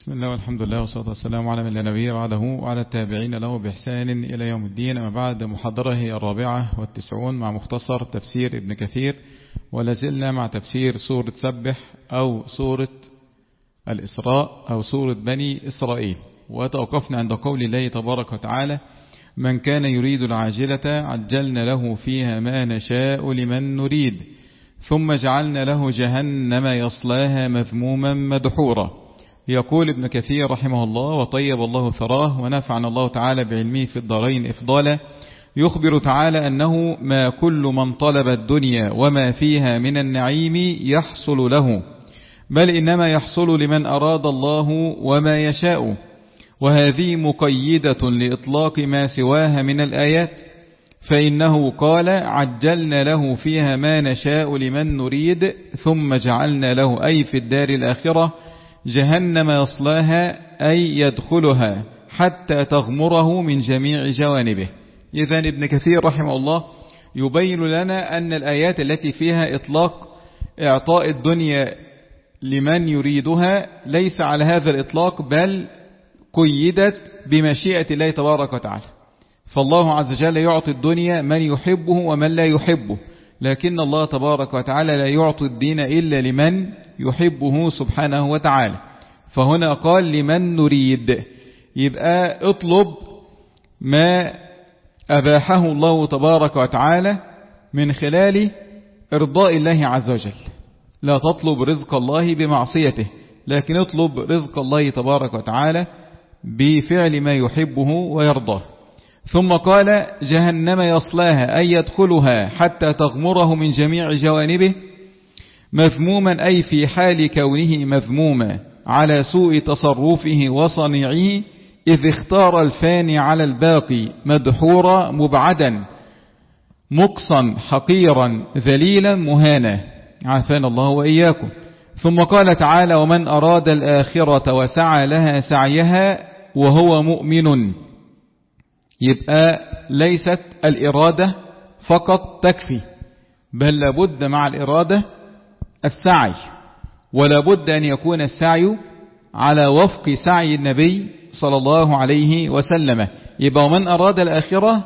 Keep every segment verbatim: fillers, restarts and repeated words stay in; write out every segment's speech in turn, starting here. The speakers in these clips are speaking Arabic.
بسم الله والحمد لله والصلاة والسلام على من لا نبي بعده وعلى التابعين له بإحسان إلى يوم الدين. أما بعد، محاضرة هي الرابعة والتسعون مع مختصر تفسير ابن كثير، ولازلنا مع تفسير سورة سبح أو سورة الإسراء أو سورة بني إسرائيل، وتوقفنا عند قول الله تبارك وتعالى: من كان يريد العاجلة عجلنا له فيها ما نشاء لمن نريد ثم جعلنا له جهنم يصلاها مذموما مدحورا. يقول ابن كثير رحمه الله وطيب الله ثراه ونفعنا الله تعالى بعلمه في الدارين إفضالا، يخبر تعالى أنه ما كل من طلب الدنيا وما فيها من النعيم يحصل له، بل إنما يحصل لمن أراد الله وما يشاء، وهذه مقيدة لإطلاق ما سواها من الآيات، فإنه قال: عجلنا له فيها ما نشاء لمن نريد ثم جعلنا له أي في الدار الآخرة جهنم يصلاها أي يدخلها حتى تغمره من جميع جوانبه. إذن ابن كثير رحمه الله يبين لنا أن الآيات التي فيها إطلاق إعطاء الدنيا لمن يريدها ليس على هذا الإطلاق، بل قيدت بمشيئة الله تبارك وتعالى. فالله عز وجل يعطي الدنيا من يحبه ومن لا يحبه، لكن الله تبارك وتعالى لا يعطي الدين إلا لمن يحبه سبحانه وتعالى. فهنا قال لمن نريد، يبقى اطلب ما أباحه الله تبارك وتعالى من خلال إرضاء الله عز وجل. لا تطلب رزق الله بمعصيته، لكن اطلب رزق الله تبارك وتعالى بفعل ما يحبه ويرضاه. ثم قال: جهنم يصلاها أي يدخلها حتى تغمره من جميع جوانبه، مذموما أي في حال كونه مذموما على سوء تصرفه وصنيعه، إذ اختار الفاني على الباقي، مدحورا مبعدا مقصا حقيرا ذليلا مهانا، عافانا الله وإياكم. ثم قال تعالى: ومن أراد الآخرة وسعى لها سعيها وهو مؤمن. يبقى ليست الإرادة فقط تكفي، بل لابد مع الإرادة السعي، ولا بد أن يكون السعي على وفق سعي النبي صلى الله عليه وسلم. يبقى ومن أراد الآخرة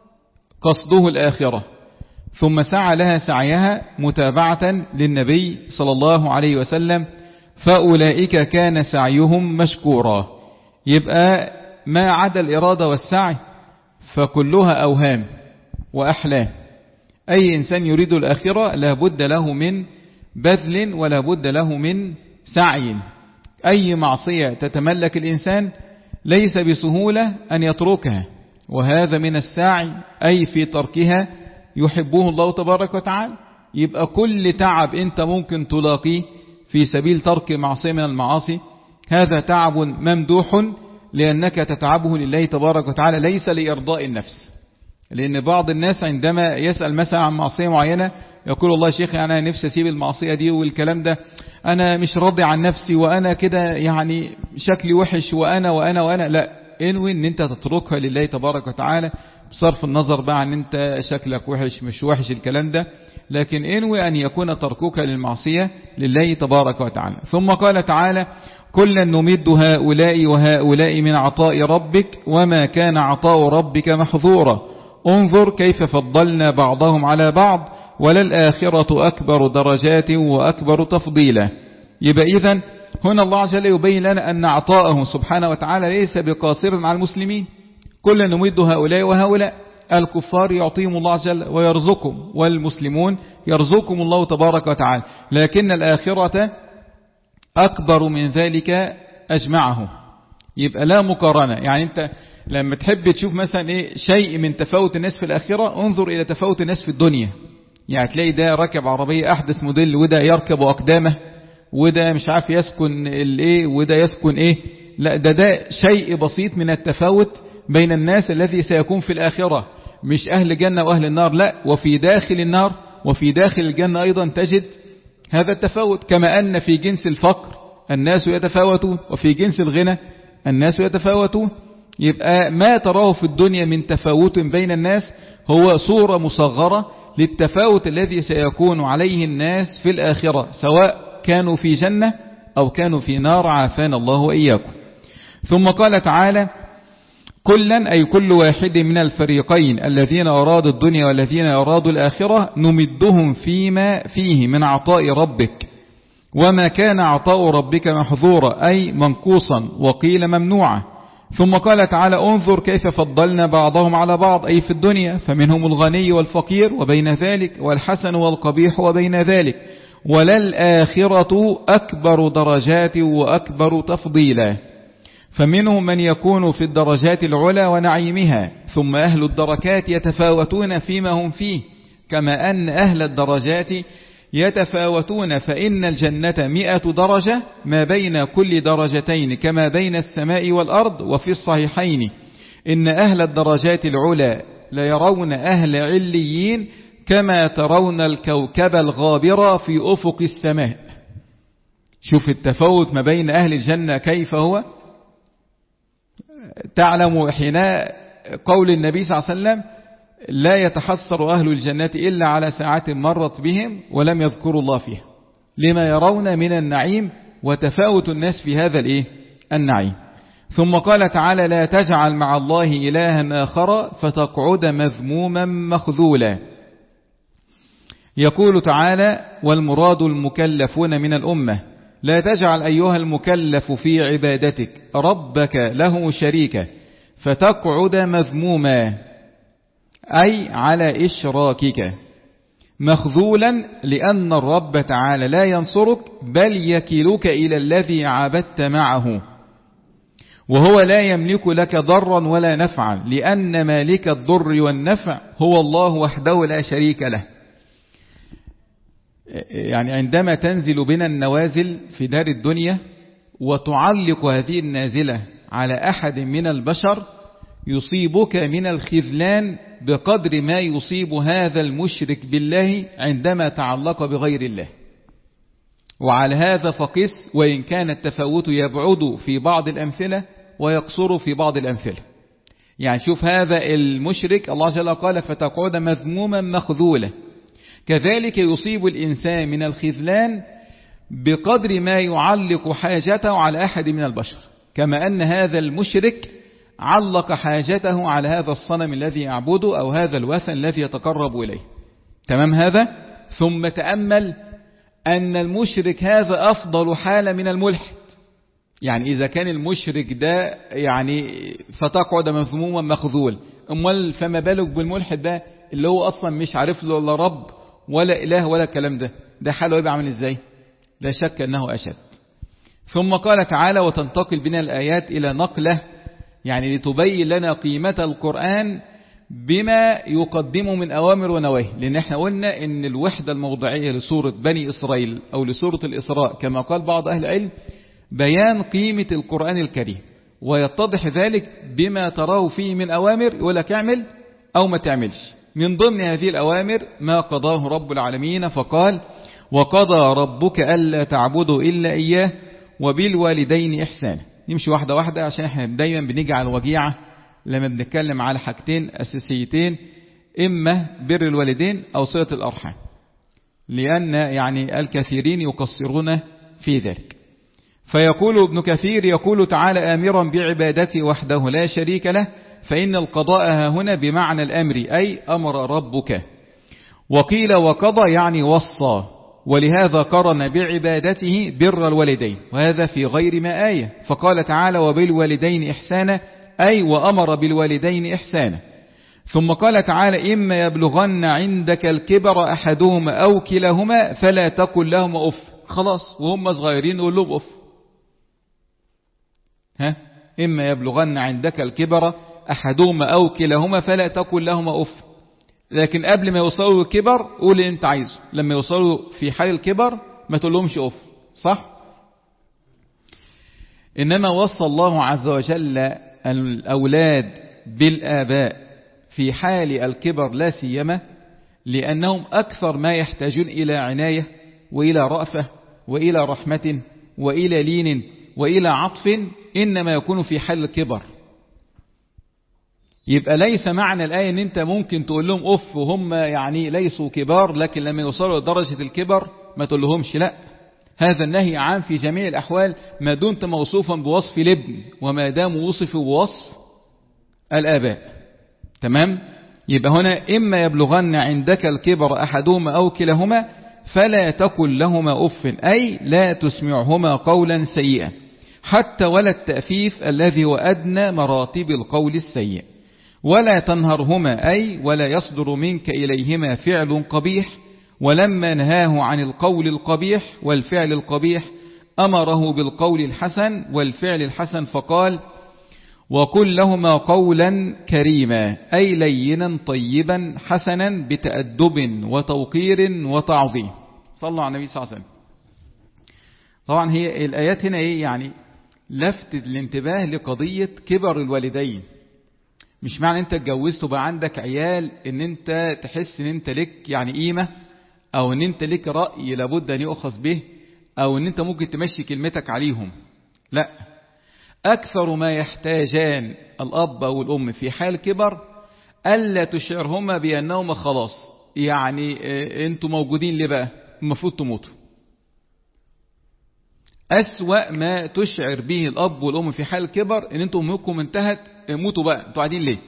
قصده الآخرة، ثم سعى لها سعيها متابعة للنبي صلى الله عليه وسلم، فأولئك كان سعيهم مشكورا. يبقى ما عدا الإرادة والسعي فكلها أوهام وأحلام. أي إنسان يريد الآخرة لا بد له من بذل ولا بد له من سعي. أي معصية تتملك الإنسان ليس بسهولة أن يتركها، وهذا من السعي، أي في تركها يحبه الله تبارك وتعالى. يبقى كل تعب أنت ممكن تلاقيه في سبيل ترك معصية من المعاصي هذا تعب ممدوح، لأنك تتعبه لله تبارك وتعالى ليس لإرضاء النفس. لأن بعض الناس عندما يسأل مثلا عن معصية معينة يقول: والله يا شيخ أنا نفسي أسيب المعصية دي والكلام ده، أنا مش راضي عن نفسي، وأنا كده يعني شكلي وحش، وأنا وأنا وأنا لا، انوي أن أنت تتركها لله تبارك وتعالى، بصرف النظر بقى عن أنت شكلك وحش مش وحش الكلام ده، لكن انوي أن يكون تركك للمعصية لله تبارك وتعالى. ثم قال تعالى: كلا نمد هؤلاء وهؤلاء من عطاء ربك وما كان عطاء ربك محظورا، انظر كيف فضلنا بعضهم على بعض وللآخرة أكبر درجات وأكبر تفضيلا. يبقى إذن هنا الله عز وجل يبين لنا أن عطاءه سبحانه وتعالى ليس بقاصر على المسلمين. كلا نمد هؤلاء وهؤلاء، الكفار يعطيهم الله عز وجل ويرزقهم، والمسلمون يرزقهم الله تبارك وتعالى، لكن الآخرة أكبر من ذلك أجمعه. يبقى لا مقارنة. يعني أنت لما تحب تشوف مثلا إيه شيء من تفاوت الناس في الآخرة، انظر إلى تفاوت الناس في الدنيا. يعني تلاقي ده ركب عربية أحدث موديل، وده يركب أقدامه، وده مش عارف يسكن الإيه، وده يسكن إيه. لا، ده ده شيء بسيط من التفاوت بين الناس الذي سيكون في الآخرة، مش أهل الجنة وأهل النار، لا، وفي داخل النار وفي داخل الجنة أيضا تجد هذا التفاوت. كما أن في جنس الفقر الناس يتفاوتون، وفي جنس الغنى الناس يتفاوتون. يبقى ما تراه في الدنيا من تفاوت بين الناس هو صورة مصغرة للتفاوت الذي سيكون عليه الناس في الآخرة، سواء كانوا في جنة أو كانوا في نار عافانا الله وإياكم. ثم قال تعالى كلا أي كل واحد من الفريقين الذين أرادوا الدنيا والذين أرادوا الآخرة نمدهم فيما فيه من عطاء ربك وما كان عطاء ربك محظورا أي منقوصا وقيل ممنوعا. ثم قال تعالى انظر كيف فضلنا بعضهم على بعض أي في الدنيا فمنهم الغني والفقير وبين ذلك والحسن والقبيح وبين ذلك وللآخرة أكبر درجات وأكبر تفضيلا فمنهم من يكون في الدرجات العلى ونعيمها ثم أهل الدركات يتفاوتون فيما هم فيه كما أن أهل الدرجات يتفاوتون فإن الجنة مئة درجة ما بين كل درجتين كما بين السماء والأرض. وفي الصحيحين إن أهل الدرجات العلى ليرون أهل عليين كما ترون الكوكب الغابر في أفق السماء. شوف التفاوت ما بين أهل الجنة كيف هو. تعلم حين قول النبي صلى الله عليه وسلم لا يتحسر أهل الجنة إلا على ساعات مرت بهم ولم يذكروا الله فيها لما يرون من النعيم وتفاوت الناس في هذا الإيه؟ النعيم. ثم قال تعالى لا تجعل مع الله إلها آخر فتقعد مذموما مخذولا. يقول تعالى والمراد المكلفون من الأمة لا تجعل أيها المكلف في عبادتك ربك له شريكا فتقعد مذموما أي على إشراكك مخذولا لأن الرب تعالى لا ينصرك بل يكلك إلى الذي عبدت معه وهو لا يملك لك ضرا ولا نفعا لأن مالك الضر والنفع هو الله وحده لا شريك له. يعني عندما تنزل بنا النوازل في دار الدنيا وتعلق هذه النازلة على أحد من البشر يصيبك من الخذلان بقدر ما يصيب هذا المشرك بالله عندما تعلق بغير الله. وعلى هذا فقس وإن كان التفاوت يبعد في بعض الأمثلة ويقصر في بعض الأمثلة. يعني شوف هذا المشرك الله جل قال فتقعد مذموما مخذولا كذلك يصيب الإنسان من الخذلان بقدر ما يعلق حاجته على أحد من البشر كما أن هذا المشرك علق حاجته على هذا الصنم الذي يعبده أو هذا الوثن الذي يتقرب إليه. تمام هذا. ثم تأمل أن المشرك هذا أفضل حالة من الملحد. يعني إذا كان المشرك ده يعني فتقعد مذموما مخذول أمال فما بالك بالملحد ده اللي هو أصلا مش عارف له ولا رب ولا إله ولا الكلام ده ده حاله يبقى عامل إزاي؟ لا شك أنه أشد. ثم قال تعالى وتنتقل بنا الآيات إلى نقلة يعني لتبين لنا قيمة القرآن بما يقدمه من أوامر ونواهي لأن احنا قلنا إن الوحدة الموضعية لسورة بني إسرائيل أو لسورة الإسراء كما قال بعض أهل العلم بيان قيمة القرآن الكريم ويتضح ذلك بما تراه فيه من أوامر يقول لك اعمل أو ما تعملش. من ضمن هذه الأوامر ما قضاه رب العالمين فقال وقضى ربك ألا تعبدوا إلا إياه وبالوالدين إحسانا. نمشي واحدة واحدة عشان احنا دايما بنيجي على الوجيعة لما بنتكلم على حاجتين أساسيتين إما بر الوالدين أو صلة الأرحام لأن يعني الكثيرين يقصرون في ذلك. فيقول ابن كثير يقول تعالى آمرا بعبادته وحده لا شريك له فإن القضاء هنا بمعنى الأمر أي أمر ربك. وقيل وقضى يعني وصى ولهذا قرن بعبادته بر الوالدين وهذا في غير ما آية فقال تعالى وبالوالدين إحسانا أي وأمر بالوالدين إحسانا. ثم قال تعالى إما يبلغن عندك الكبر أحدهما أو كلاهما فلا تقل لهما أف. خلاص وهم صغيرين نقول لهم أف. ها إما يبلغن عندك الكبر أحدهما أو كلاهما فلا تقل لهما أف. لكن قبل ما يوصلوا الكبر قول اللي انت عايزه لما يوصلوا في حال الكبر ما تقول لهمش أف. صح. إنما وصى الله عز وجل الأولاد بالآباء في حال الكبر لا سيما لأنهم أكثر ما يحتاجون إلى عناية وإلى رأفة وإلى رحمة وإلى لين وإلى عطف إنما يكون في حال الكبر. يبقى ليس معنى الآية ان انت ممكن تقول لهم اف وهم يعني ليسوا كبار لكن لما يوصلوا لدرجة الكبر ما تقول لهمش لا. هذا النهي عام في جميع الأحوال ما دمت موصوفا بوصف الابن وما دام وصف بوصف الآباء. تمام؟ يبقى هنا إما يبلغن عندك الكبر أحدهما أو كلاهما فلا تقل لهما أف، أي لا تسمعهما قولا سيئا حتى ولا التأفيف الذي هو أدنى مراتب القول السيء، ولا تنهرهما، أي ولا يصدر منك إليهما فعل قبيح. ولما نهاه عن القول القبيح والفعل القبيح أمره بالقول الحسن والفعل الحسن، فقال وقل لهما قولا كريما، أي لينا طيبا حسنا بتأدب وتوقير وتعظيم. صلوا على النبي صلى الله عليه وسلم. طبعا هي الآيات هنا إيه يعني لفت الانتباه لقضية كبر الوالدين. مش معنى انت اتجوزت وبقى عندك عيال ان انت تحس ان انت لك يعني قيمة، او ان انت لك رأي لابد ان يؤخذ به، او ان انت ممكن تمشي كلمتك عليهم. لا، اكثر ما يحتاجان الاب او الام في حال كبر الا تشعرهما بانهما خلاص يعني انتوا موجودين ليه بقى المفروض تموتوا. أسوأ ما تشعر به الأب والأم في حال الكبر إن أنتم أمكم انتهت، موتوا بقى، أنتوا قاعدين ليه؟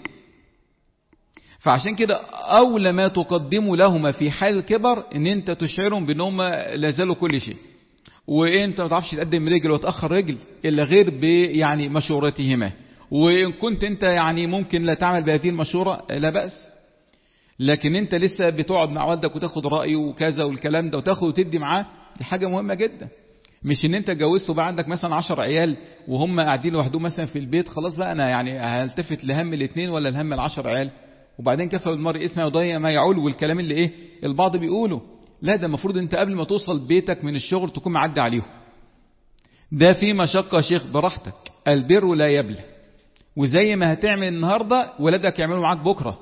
فعشان كده أولى ما تقدموا لهما في حال الكبر إن أنت تشعرهم بأنهم لازالوا كل شيء، وأنت ما تعرفش تقدم رجل وتأخر رجل إلا غير يعني مشورتهما. وإن كنت أنت يعني ممكن لا تعمل بهذه المشورة لا بأس، لكن أنت لسه بتقعد مع والدك وتاخد رأيه وكذا والكلام ده وتاخد وتدي معاه، دي حاجة مهمة جدا. مش ان انت اتجوزت وبقى عندك مثلا عشر عيال وهم قاعدين لوحدهم مثلا في البيت، خلاص بقى انا يعني هلتفت لهم الاثنين ولا لهم العشر عيال، وبعدين كفى بالمرء اسمه وضيع ما يعول، والكلام اللي ايه البعض بيقوله. لا، ده المفروض انت قبل ما توصل بيتك من الشغل تكون معدي عليهم. ده في مشقة يا شيخ، براحتك، البر لا يبلى، وزي ما هتعمل النهاردة ولادك يعملوا معاك بكرة.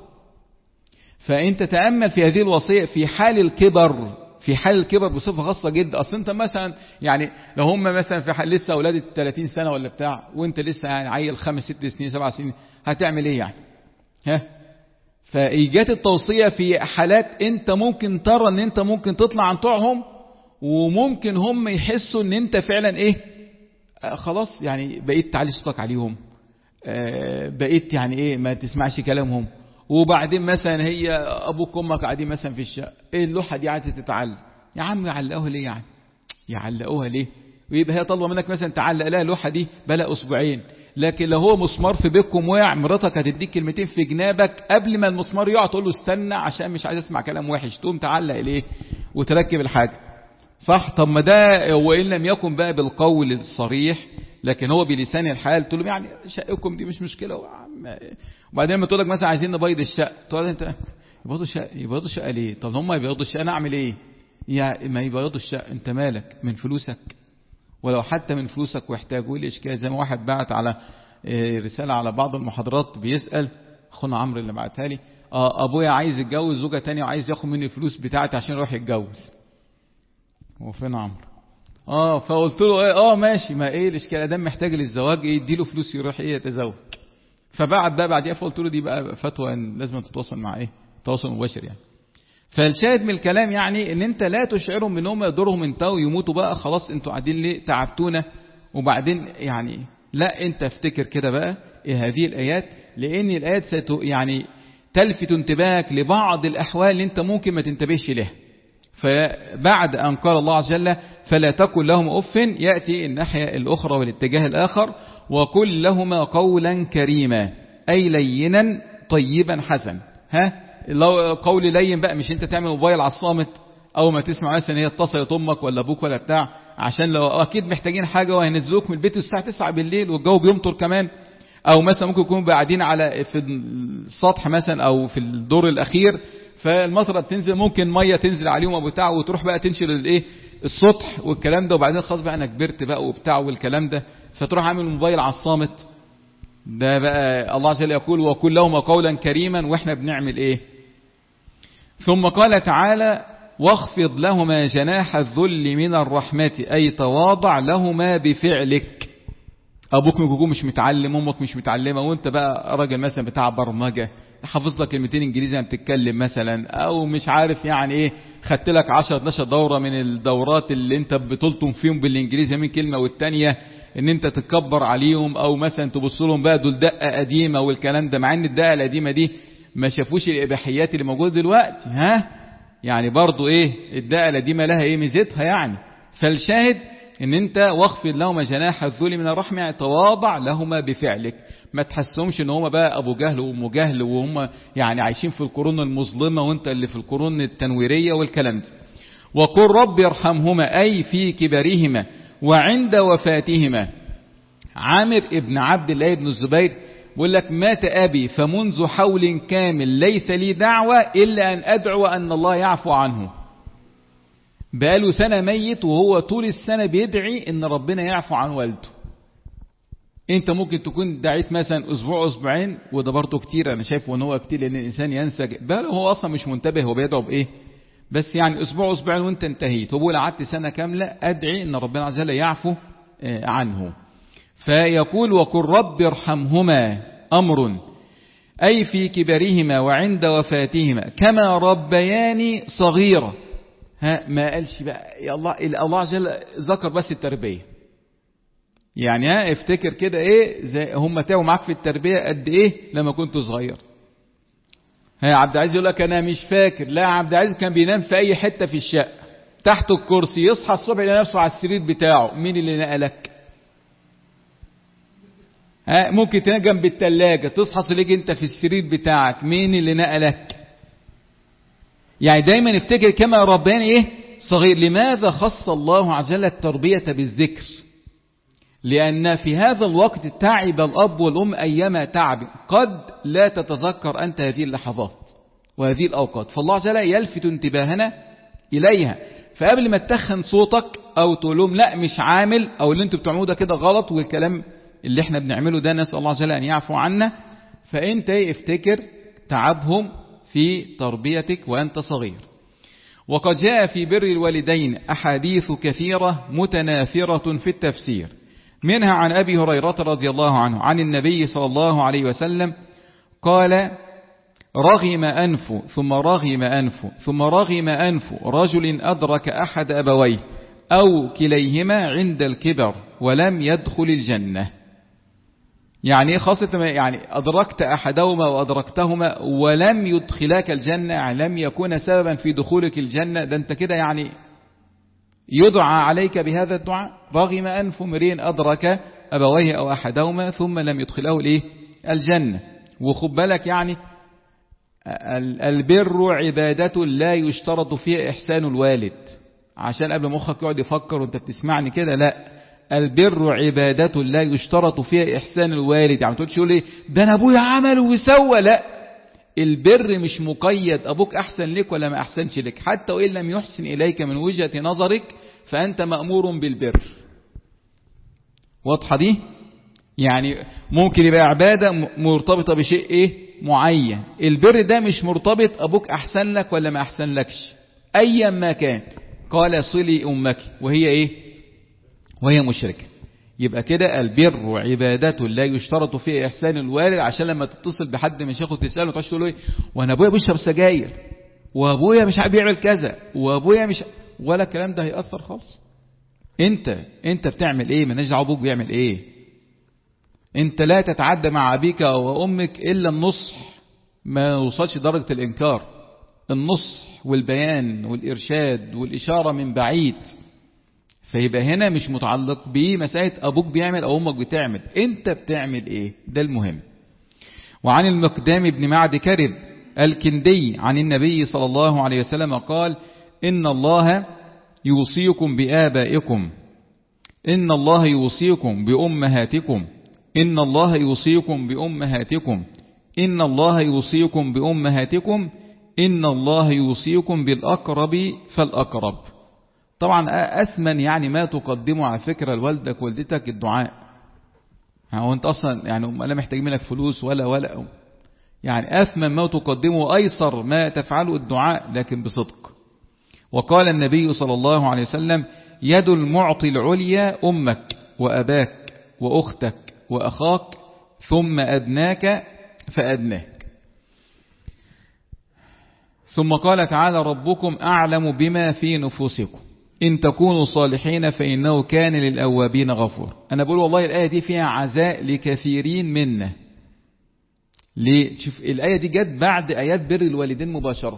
فانت تأمل في هذه الوصية في حال الكبر، في حال الكبر بصفة خاصة جدا. اصل انت مثلا يعني لو هم مثلا في حال لسه اولاد ثلاثين سنة ولا بتاع، وانت لسه يعني عيل خمس ست سنين سبع سنين، هتعمل ايه يعني؟ ها؟ فايجاد التوصية في حالات انت ممكن ترى ان انت ممكن تطلع عن طوعهم، وممكن هم يحسوا ان انت فعلا ايه آه خلاص يعني بقيت تعلي صوتك عليهم، آه بقيت يعني ايه ما تسمعش كلامهم. وبعدين مثلا هي ابوك وامك قاعدين مثلا في الشقه، ايه اللوحه دي عايزه تتعلق، يا عم يعلقوها ليه يعني؟ يعلقوها ليه؟ ويبقى هي طالبه منك مثلا تعلق لها اللوحه دي بلا اسبوعين، لكن لو هو مسمار في بيتكم وقع، مراتك هتديك كلمتين في جنابك قبل ما المسمار يقع تقول له استنى عشان مش عايز اسمع كلام وحش، تقوم تعلق ليه وتركب الحاجه. صح؟ طب ما ده وان لم يكن بقى بالقول الصريح، لكن هو بلسان الحال تقول له يعني شقكم دي مش مشكله. وبعدين لما تقول لك مثلا عايزين نبيض الشقه، تقول انت يبيضوا الشقه يبيضوا الشقه ليه؟ طب هم يبيضوا الشقه انا اعمل ايه؟ يعني ما يبيضوا الشقه، انت مالك من فلوسك؟ ولو حتى من فلوسك واحتاجوا لي اشكال. زي ما واحد بعت على رساله على بعض المحاضرات بيسال اخونا عمرو اللي بعتها لي، اه ابويا عايز يتجوز زوجه ثانيه وعايز ياخد مني الفلوس بتاعتي عشان يروح يتجوز. هو فين عمرو؟ اه فقلت له ايه اه ماشي، ما ايه الاشكال ادام محتاج للزواج ايه يديله فلوس يروح ايه يتزوج. فبعد بقى بعديها فقلت له دي بقى فتوى ان لازم تتواصل مع ايه تواصل مباشر يعني. فالشاهد من الكلام يعني ان انت لا تشعرهم انهم يضرهم انتهوا يموتوا بقى خلاص انتوا قاعدين ليه تعبتونا. وبعدين يعني لا، انت افتكر كده بقى إيه هذه الايات، لان الايات ست يعني تلفت انتباهك لبعض الاحوال اللي انت ممكن ما تنتبهش لها. فبعد ان قال الله عز وجل فلا تقل لهم اف، ياتي الناحيه الاخرى والاتجاه الاخر وقل لهما قولا كريما، اي لينا طيبا حسن. ها لو قول لين بقى مش انت تعمل موبايل على الصامت او ما تسمع مثلا هي اتصلت امك ولا ابوك ولا بتاع، عشان لو اكيد محتاجين حاجه وهينزلوك من البيت الساعه تسعة بالليل والجو بيمطر كمان، او مثلا ممكن يكونوا قاعدين على في السطح مثلا او في الدور الاخير، فالمطره بتنزل ممكن ميه تنزل عليهم وبتاع، وتروح بقى تنشر الايه السطح والكلام ده، وبعدين خلاص بقى انا كبرت بقى وبتاع والكلام ده، فتروح عامل الموبايل على الصامت. ده بقى الله عز وجل يقول وقل لهما قولا كريما، واحنا بنعمل ايه؟ ثم قال تعالى واخفض لهما جناح الذل من الرحمة، أي تواضع لهما بفعلك. أبوك ممكن مش متعلم، أمك مش متعلمة، وانت بقى راجل مثلا بتاع برمجة حافظ لك كلمتين انجليزي لما بتتكلم مثلا، او مش عارف يعني ايه خدت لك عشرة اتناشر دورة من الدورات اللي انت بتلطم فيهم بالانجليزي من كلمة والتانية ان انت تتكبر عليهم، او مثلا تبص لهم بقى دول دقة قديمة والكلام ده، مع ان الدقة القديمة دي ما شافوش الاباحيات اللي موجودة دلوقتي. ها يعني برضو ايه الدقة القديمة لها ايه ميزتها يعني. فالشاهد ان انت واخفض لهما جناح الذل من الرحمة، تواضع لهما بفعلك، ما تحسهمش ان هما بقى ابو جهل وام جهل وهم يعني عايشين في القرون المظلمة وانت اللي في القرون التنويرية والكلام ده. وقل رب ارحمهما اي في كبرهما وعند وفاتهما. عامر ابن عبد الله بن الزبير بيقول لك مات ابي فمنذ حول كامل ليس لي دعوة الا ان ادعو ان الله يعفو عنه. بقاله سنة ميت وهو طول السنة بيدعي ان ربنا يعفو عن والده. انت ممكن تكون دعيت مثلا اسبوع اسبوعين، وده برضه كتير، انا شايفه ان هو كتير لان الانسان ينسى بقى هو اصلا مش منتبه هو بيدعو بايه، بس يعني اسبوع اسبوعين وانت انتهيت. هو بيقول قعدت سنة كاملة ادعي ان ربنا عز وجل يعفو عنه. فيقول وقل رب ارحمهما امر اي في كبرهما وعند وفاتهما كما ربياني صغيرة. ها ما قالش بقى يا الله، الله عز وجل ذكر بس التربية. يعني ها افتكر كده ايه زي هم تعبوا معاك في التربية قد ايه لما كنت صغير. ها عبد العزيز يقول لك انا مش فاكر، لا عبد العزيز كان بينام في اي حتة في الشقة تحت الكرسي، يصحى الصبح يلاقي نفسه على السرير بتاعه. مين اللي نقلك؟ ها ممكن تنام جنب الثلاجة تصحى تلاقيك انت في السرير بتاعك. مين اللي نقلك؟ يعني دايما افتكر كما رباني ايه صغير. لماذا خص الله عز وجل التربية بالذكر؟ لأن في هذا الوقت تعب الأب والأم أيما تعب، قد لا تتذكر أنت هذه اللحظات وهذه الأوقات، فالله عز وجل يلفت انتباهنا إليها. فقبل ما تتخن صوتك أو تقول لهم لا مش عامل، أو اللي انتوا بتعملوه ده كده غلط، والكلام اللي احنا بنعمله ده نسأل الله عز وجل أن يعفو عنا، فأنت افتكر تعبهم في تربيتك وأنت صغير. وقد جاء في بر الوالدين أحاديث كثيرة متناثرة في التفسير، منها عن أبي هريرة رضي الله عنه عن النبي صلى الله عليه وسلم قال رغم أنف ثم رغم أنف ثم رغم أنف رجل أدرك أحد أبويه أو كليهما عند الكبر ولم يدخل الجنة. يعني خاصة يعني أدركت أحدهما وأدركتهما ولم يدخلك الجنة، يعني لم يكون سببا في دخولك الجنة، ده أنت كده يعني يدعى عليك بهذا الدعاء. رغم أنف امرئ أدرك أبويه أو أحدهما ثم لم يدخله الإيه الجنة. وخد بالك يعني البر عبادة لا يشترط فيها إحسان الوالد، عشان قبل مخك يقعد يفكر وانت بتسمعني كده، لا، البر عبادة لا يشترط فيها إحسان الوالد. يعني ما تقولش يقول ايه ده انا ابويا عمل وسوى، لا، البر مش مقيد ابوك احسن لك ولا ما احسنش لك، حتى وان لم يحسن اليك من وجهة نظرك فانت مأمور بالبر. واضحة دي؟ يعني ممكن يبقى عبادة مرتبطة بشيء ايه معين، البر ده مش مرتبط ابوك احسن لك ولا ما احسن لكش ايا ما كان. قال صلي امك وهي ايه وهي مشركة. يبقى كده البر عبادة لا يشترط فيه إحسان الوالد، عشان لما تتصل بحد من شيخه تسأله وتقعد تقول له وانا ابويا بيشرب سجاير وابويا مش عارف يعمل كذا وابويا مش، ولا الكلام ده هيأثر خالص. انت انت بتعمل ايه؟ مالناش دعوه ابوك بيعمل ايه. انت لا تتعدى مع ابيك وامك الا النصح، ما يوصلش درجة الانكار، النصح والبيان والارشاد والاشارة من بعيد. فيبقى هنا مش متعلق بمسألة أبوك بيعمل أو أمك بتعمل، أنت بتعمل إيه، ده المهم. وعن المقدام بن معد كرب الكندي عن النبي صلى الله عليه وسلم قال إن الله يوصيكم بآبائكم، إن الله يوصيكم بأمهاتكم، إن الله يوصيكم بأمهاتكم، إن الله يوصيكم بأمهاتكم، إن الله يوصيكم بالأقرب فالأقرب. طبعا أثمن يعني ما تقدمه على فكرة لوالدك والدتك الدعاء. هو أنت أصلا يعني هم لا محتاج منك فلوس ولا ولا يعني أثمن ما تقدمه أيسر ما تفعله الدعاء لكن بصدق. وقال النبي صلى الله عليه وسلم يد المعطي العليا أمك وأباك وأختك وأخاك ثم أدناك فأدناك. ثم قال تعالى ربكم أعلم بما في نفوسكم إن تكونوا صالحين فإنه كان للأوابين غفور. أنا بقول والله الآية دي فيها عزاء لكثيرين منا. ليه؟ شوف الآية دي جت بعد آيات بر الوالدين مباشرة.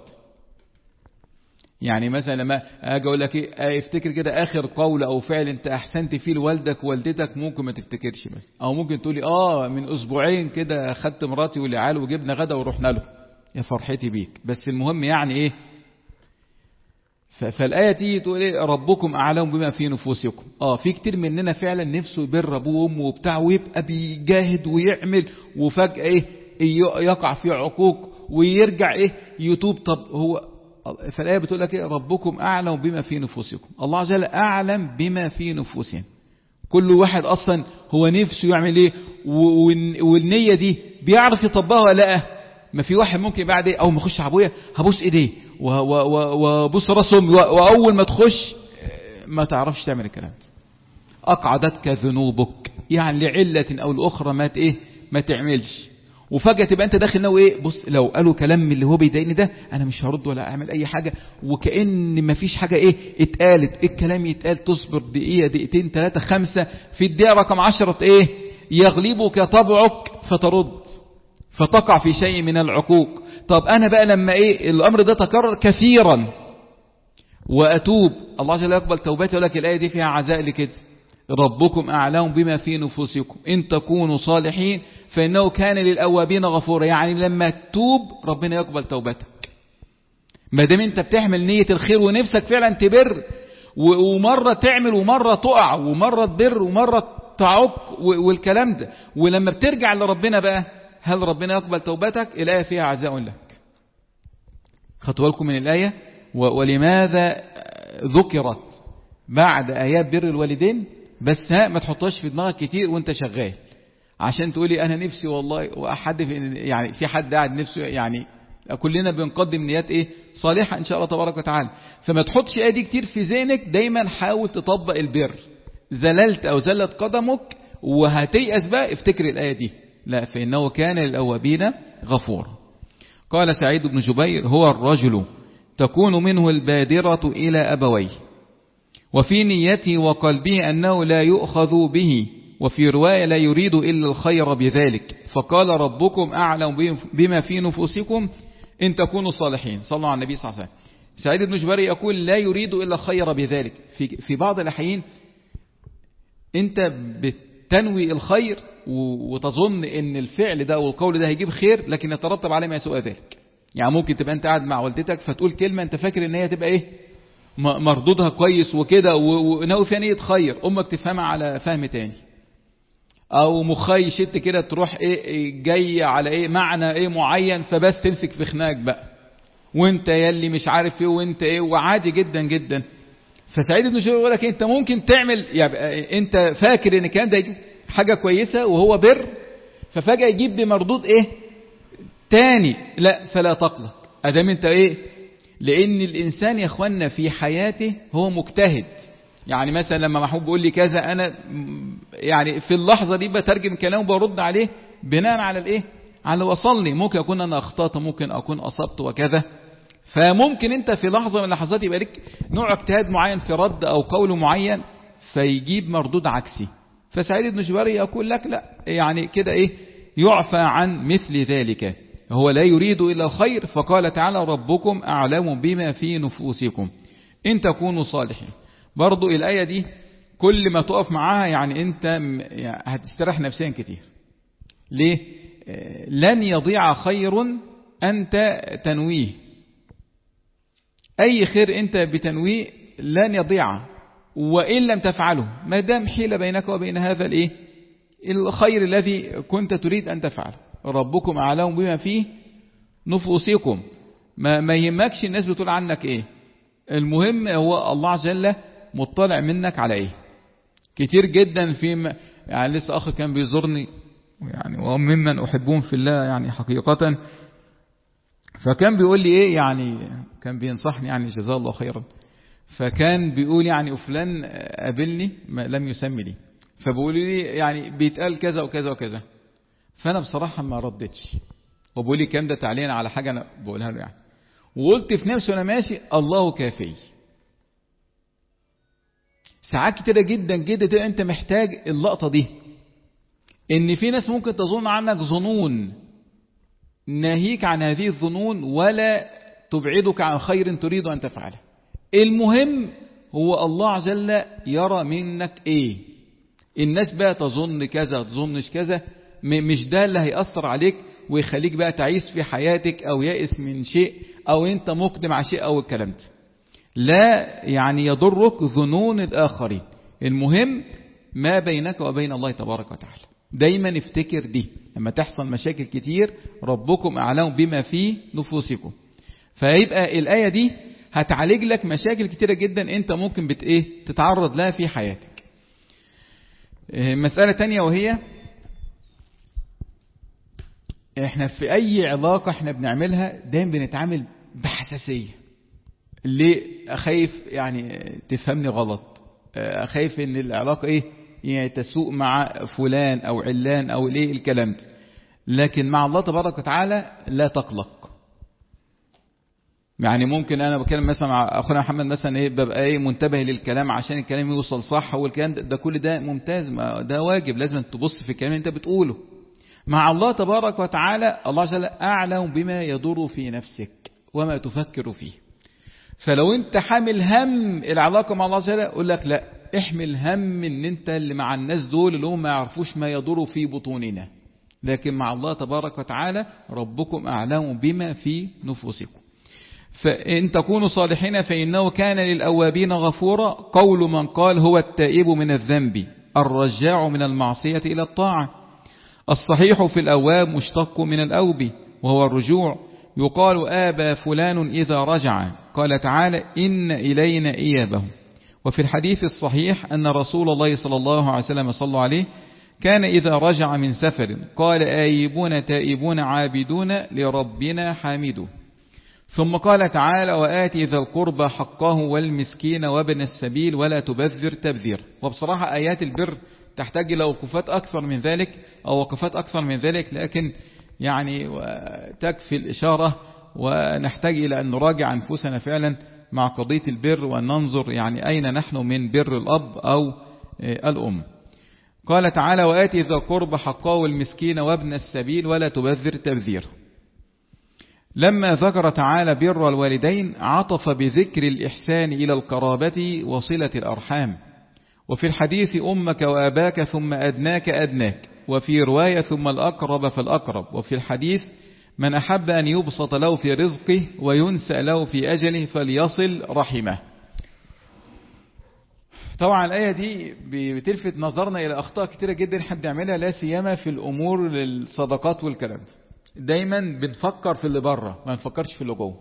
يعني مثلا لما أجي أقول لك إيه، افتكر كده آخر قول أو فعل أنت أحسنت فيه لوالدك ووالدتك، ممكن ما تفتكرش بس، أو ممكن تقولي آه من أسبوعين كده خدت مراتي والعيال وجبنا غدا ورحنا له، يا فرحتي بيك. بس المهم يعني إيه، فالآية تيجي تقول إيه ربكم أعلم بما في نفوسكم. آه في كتير مننا فعلا نفسه يبر أبوه وأمه وبتاع، ويبقى بيجاهد ويعمل، وفجأة إيه يقع في عقوق ويرجع إيه يتوب. طب هو فالآية بتقول لك إيه ربكم أعلم بما في نفوسكم. الله عز وجل أعلم بما في نفوسهم. كل واحد أصلا هو نفسه يعمل إيه، والنية دي بيعرف يطبقها ولا لا. ما في واحد ممكن بعد إيه أول ما أخش على أبويا هبوس إيديه وبص راسهم، وأول ما تخش ما تعرفش تعمل الكلام ده. أقعدتك ذنوبك، يعني لعلة أو لأخرى ما إيه ما تعملش، وفجأة تبقى أنت داخل ناوي إيه، بص لو قالوا كلام من اللي هو بيضايقني ده أنا مش هرد ولا أعمل أي حاجة، وكأن ما فيش حاجة إيه اتقالت. إيه الكلام يتقال، تصبر دقيقة دقيقتين ثلاثة خمسة، في الدقيقة رقم عشرة إيه يغلبك طبعك فترد فتقع في شيء من العقوق. طب أنا بقى لما إيه الأمر ده تكرر كثيرا وأتوب، الله جل يقبل توبتي. ولك الآية دي فيها عزاء لكده ربكم أعلم بما في نفوسكم إن تكونوا صالحين فإنه كان للأوابين غفورا. يعني لما تتوب ربنا يقبل توبتك، ما دام أنت بتحمل نية الخير ونفسك فعلا تبر، ومرة تعمل ومرة تقع ومرة تبر ومرة تعق والكلام ده، ولما بترجع لربنا بقى هل ربنا يقبل توبتك؟ الآية فيها عزاء لك. خدوا بالكم من الآية. ولماذا ذكرت بعد آيات بر الوالدين؟ بس ها ما تحطهاش في دماغك كتير وانت شغال، عشان تقولي انا نفسي والله، وأحد في يعني في حد قاعد نفسه، يعني كلنا بنقدم نيات ايه صالحة ان شاء الله تبارك وتعالى. فما تحطش آية دي كتير في ذهنك، دايما حاول تطبق البر. زللت او زلت قدمك وهتيأس بقى، افتكر الآية دي، لا فإنه كان للأوابين غفور. قال سعيد بن جبير هو الرجل تكون منه البادرة إلى أبويه وفي نيته وقلبه أنه لا يؤخذ به، وفي رواية لا يريد إلا الخير بذلك، فقال ربكم أعلم بما في نفوسكم إن تكونوا صالحين. صلوا على النبي صلى الله عليه وسلم. سعيد بن جبير يقول لا يريد إلا الخير بذلك. في, في بعض الأحيان أنت بتنوي الخير وتظن ان الفعل ده والقول ده هيجيب خير، لكن يترتب عليه ما يسوء ذلك. يعني ممكن تبقى انت قاعد مع والدتك فتقول كلمة انت فاكر ان هي تبقى ايه مردودها كويس وكده وناوي فيها نية خير، امك تفهمها على فهم تاني، او مخي شت كده تروح ايه جاي على ايه معنى ايه معين، فبس تمسك في خناق بقى وانت يلي مش عارف ايه وانت ايه، وعادي جدا جدا. فسعيد بن جبير يقول لك انت ممكن تعمل، يعني انت فاكر ان كان ده يجيب حاجة كويسة وهو بر، ففجأة يجيب بمردود ايه تاني، لا فلا تقلق ادام انت ايه. لان الانسان يا اخوانا في حياته هو مجتهد. يعني مثلا لما محمود بيقول لي كذا، انا يعني في اللحظة دي بترجم كلامه وبرد عليه بناء على الايه على اللي وصلني. ممكن اكون انا اخطأت، ممكن اكون اصبت وكذا. فممكن انت في لحظة من اللحظات يبقى لك نوع اجتهاد معين في رد او قول معين فيجيب مردود عكسي. فسعيد بن جبير يقول لك لا، يعني كده ايه يعفى عن مثل ذلك، هو لا يريد إلا الخير. فقال تعالى ربكم أعلم بما في نفوسكم إن تكونوا صالحين. برضو الآية دي كل ما تقف معاها يعني انت هتستريح نفسيا كتير. ليه؟ لن يضيع خير أنت تنويه. أي خير أنت بتنويه لن يضيع، وإن لم تفعله ما دام حيل بينك وبين هذا الإيه الخير الذي كنت تريد أن تفعله. ربكم أعلم بما فيه نفوسكم. ما, ما يهمكش الناس بتقول عنك إيه، المهم هو الله عز وجل مطلع منك على إيه. كتير جدا في يعني لسه أخ كان بيزورني يعني وهم ممن أحبهم في الله يعني حقيقة، فكان بيقول لي إيه يعني كان بينصحني يعني جزاه الله خيرا، فكان بيقول يعني فلان قابلني لم يسمي لي، فبقول لي يعني بيتقال كذا وكذا وكذا، فأنا بصراحة ما ردتش، وبقول لي كام ده تعليقا على حاجة أنا بقولها له يعني. وقلت في نفسي وانا ماشي الله كافي. ساعات كتيرة جدا جدا انت محتاج اللقطة دي، ان في ناس ممكن تظن عنك ظنون، ناهيك عن هذه الظنون ولا تبعدك عن خير تريد ان تفعله. المهم هو الله عز وجل يرى منك ايه. الناس بقى تظن كذا تظنش كذا، مش ده اللي هيأثر عليك ويخليك بقى تعيش في حياتك او يائس من شيء او انت مقدم على شيء او الكلام ده. لا يعني يضرك ظنون الآخرين، المهم ما بينك وبين الله تبارك وتعالى. دايما افتكر دي لما تحصل مشاكل كتير، ربكم أعلم بما في نفوسكم. فيبقى الآية دي هتعالج لك مشاكل كتيرة جدا انت ممكن بت ايه تتعرض لها في حياتك. مسألة تانية وهي احنا في اي علاقة احنا بنعملها دايما بنتعامل بحساسية. ليه؟ أخايف يعني تفهمني غلط، أخايف ان العلاقة ايه يعني تسوء مع فلان او علان او الايه الكلام ده. لكن مع الله تبارك وتعالى لا تقلق. يعني ممكن انا بكلم مثلا مع اخونا محمد مثلا ايه ببقى ايه منتبه للكلام عشان الكلام يوصل صح، والكلام ده, ده كل ده ممتاز، ده واجب لازم تبص في الكلام اللي انت بتقوله. مع الله تبارك وتعالى الله عز وجل اعلم بما يدور في نفسك وما تفكر فيه. فلو انت حامل هم العلاقة مع الله عز وجل اقول لك لا، احمل هم ان انت اللي مع الناس دول اللي هم ما يعرفوش ما يدور في بطوننا، لكن مع الله تبارك وتعالى ربكم أعلم بما في نفوسكم. فإن تكونوا صالحين فإنه كان للأوابين غفورا، قول من قال هو التائب من الذنب الرجاع من المعصية إلى الطاعة. الصحيح في الأواب مشتق من الأوب وهو الرجوع. يقال آبى فلان إذا رجع، قال تعالى إن إلينا إيابهم. وفي الحديث الصحيح أن رسول الله صلى الله عليه وسلم صلى عليه كان إذا رجع من سفر قال آيبون تائبون عابدون لربنا حامدون. ثم قال تعالى وآتي ذا القربى حقه والمسكين وابن السبيل ولا تبذر تبذير. وبصراحة آيات البر تحتاج إلى وقفات أكثر من ذلك أو وقفات أكثر من ذلك، لكن يعني تكفي الإشارة، ونحتاج إلى أن نراجع أنفسنا فعلا مع قضية البر وأن ننظر يعني أين نحن من بر الأب أو الأم. قال تعالى وآتي ذا القربى حقه والمسكين وابن السبيل ولا تبذر تبذير. لما ذكر تعالى بر الوالدين عطف بذكر الإحسان إلى القرابة وصلة الأرحام. وفي الحديث أمك وأباك ثم أدناك أدناك، وفي رواية ثم الأقرب فالأقرب. وفي الحديث من أحب أن يبسط له في رزقه وينسأ له في أجله فليصل رحمه. طبعا الآية دي بتلفت نظرنا إلى أخطاء كتيرة جدا احنا بنعملها، لا سيما في الأمور للصدقات والكلام ده. دايما بنفكر في اللي بره ما نفكرش في اللي جوه.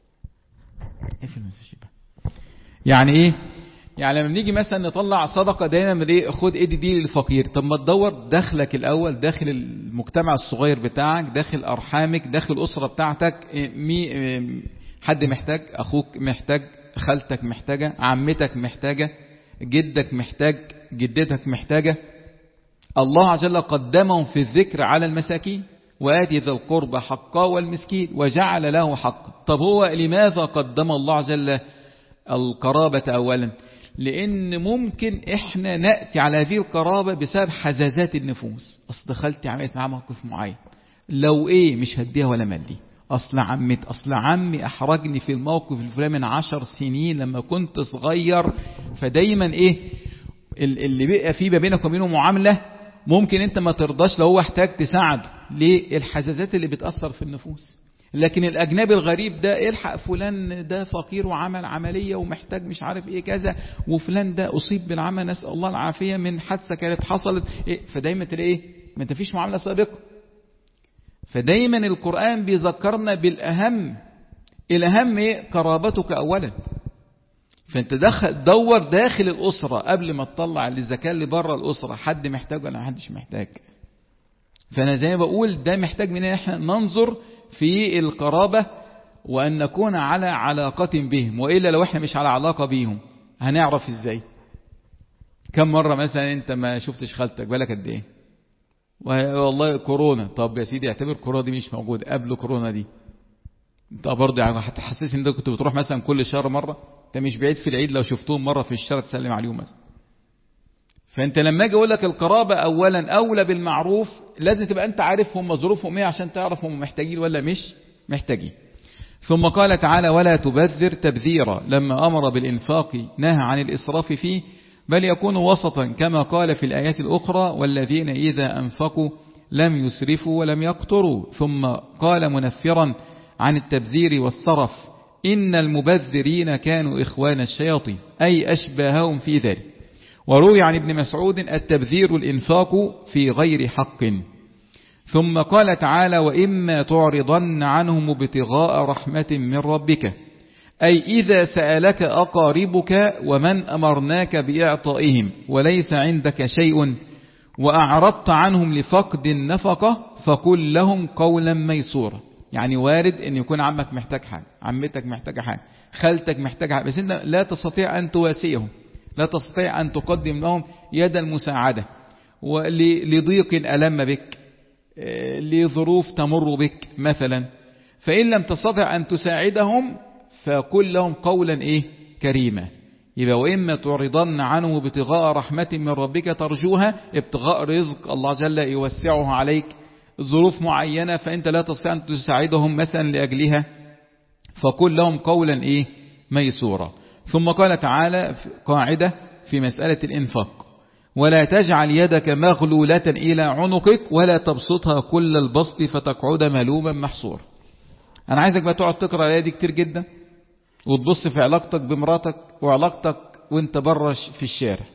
يعني ايه؟ يعني لما بنيجي مثلا نطلع صدقة دايما من ايه خد ايدي دي للفقير. طب ما تدور داخلك الاول، داخل المجتمع الصغير بتاعك، داخل ارحامك، داخل الاسرة بتاعتك، مي حد محتاج، اخوك محتاج، خالتك محتاجة، عمتك محتاجة، جدك محتاج، جدتك محتاجة. الله عز وجل قدمهم في الذكر على المساكين وآتي ذا القربى حقه والمسكين وجعل له حقا. طب هو لماذا قدم الله عز وجل القرابة أولا؟ لأن ممكن إحنا نأتي على هذه القرابة بسبب حزازات النفوس. أصل خالتي عملت معها موقف معين، لو إيه مش هديها ولا مالي. أصل عمت أصل عمي أحرجني في الموقف الفلاني من عشر سنين لما كنت صغير. فدايما إيه اللي بقى فيه بينك وبينه معاملة ممكن انت ما ترضاش لو هو احتاج تساعده. ليه؟ الحزازات اللي بتأثر في النفوس. لكن الأجنبي الغريب ده الحق فلان ده فقير وعمل عملية ومحتاج مش عارف ايه كذا، وفلان ده أصيب بالعمى نسأل الله العافية من حادثة كانت حصلت إيه. فدايما تلاقي ايه ما انت فيش معاملة سابقة. فدايما القرآن بيذكرنا بالأهم. الأهم ايه؟ قرابتك أولا. فانت دخل دور داخل الأسرة قبل ما تطلع الزكاة اللي بره الأسرة، حد محتاج ولا محدش محتاج. فأنا زي ما بقول ده محتاج مننا احنا ننظر في القرابة وأن نكون على علاقة بهم، وإلا لو احنا مش على علاقة بيهم هنعرف ازاي. كم مرة مثلا انت ما شفتش خالتك بالك قد ايه؟ والله كورونا. طب يا سيدي اعتبر كورونا دي مش موجودة، قبل كورونا دي انت برضه يعني هتحسسني ان انت كنت بتروح مثلا كل شهر مرة، انت مش بعيد في العيد لو شفتهم مرة في الشارع تسلم عليهم مثلا. فانت لما اجي اقول لك القرابة اولا اولى بالمعروف، لازم تبقى انت عارف هم ظروفهم ايه عشان تعرف هم محتاجين ولا مش محتاجين. ثم قال تعالى ولا تبذر تبذيرا، لما امر بالانفاق نهى عن الاسراف فيه، بل يكون وسطا كما قال في الايات الاخرى والذين اذا انفقوا لم يسرفوا ولم يقتروا. ثم قال منفرا عن التبذير والصرف إن المبذرين كانوا إخوان الشياطين، أي أشباههم في ذلك. وروي عن ابن مسعود التبذير الإنفاق في غير حق. ثم قال تعالى وإما تعرضن عنهم ابتغاء رحمة من ربك، أي إذا سألك أقاربك ومن أمرناك بإعطائهم وليس عندك شيء وأعرضت عنهم لفقد النفقة فقل لهم قولا ميسورا. يعني وارد أن يكون عمك محتاج حاجة، عمتك محتاجة حاجة، خالتك محتاجة حاجة، بس أنت لا تستطيع أن تواسيهم، لا تستطيع أن تقدم لهم يد المساعدة، ولضيق ألم بك، لظروف تمر بك مثلا. فإن لم تستطع أن تساعدهم فقل لهم قولا إيه كريما. يبقى وإما تعرضن عنه ابتغاء رحمة من ربك ترجوها، ابتغاء رزق الله عز وجل يوسعه عليك، ظروف معينة فأنت لا تستطيع أن تساعدهم مثلا لأجلها، فقل لهم قولا إيه ميسورا. ثم قال تعالى قاعدة في مسألة الإنفاق ولا تجعل يدك مغلولة إلى عنقك ولا تبسطها كل البسط فتقعد ملوما محصور. أنا عايزك بقى تقعد تقرأ الآية دي كتير جدا، وتبص في علاقتك بمراتك وعلاقتك وانت برش في الشارع.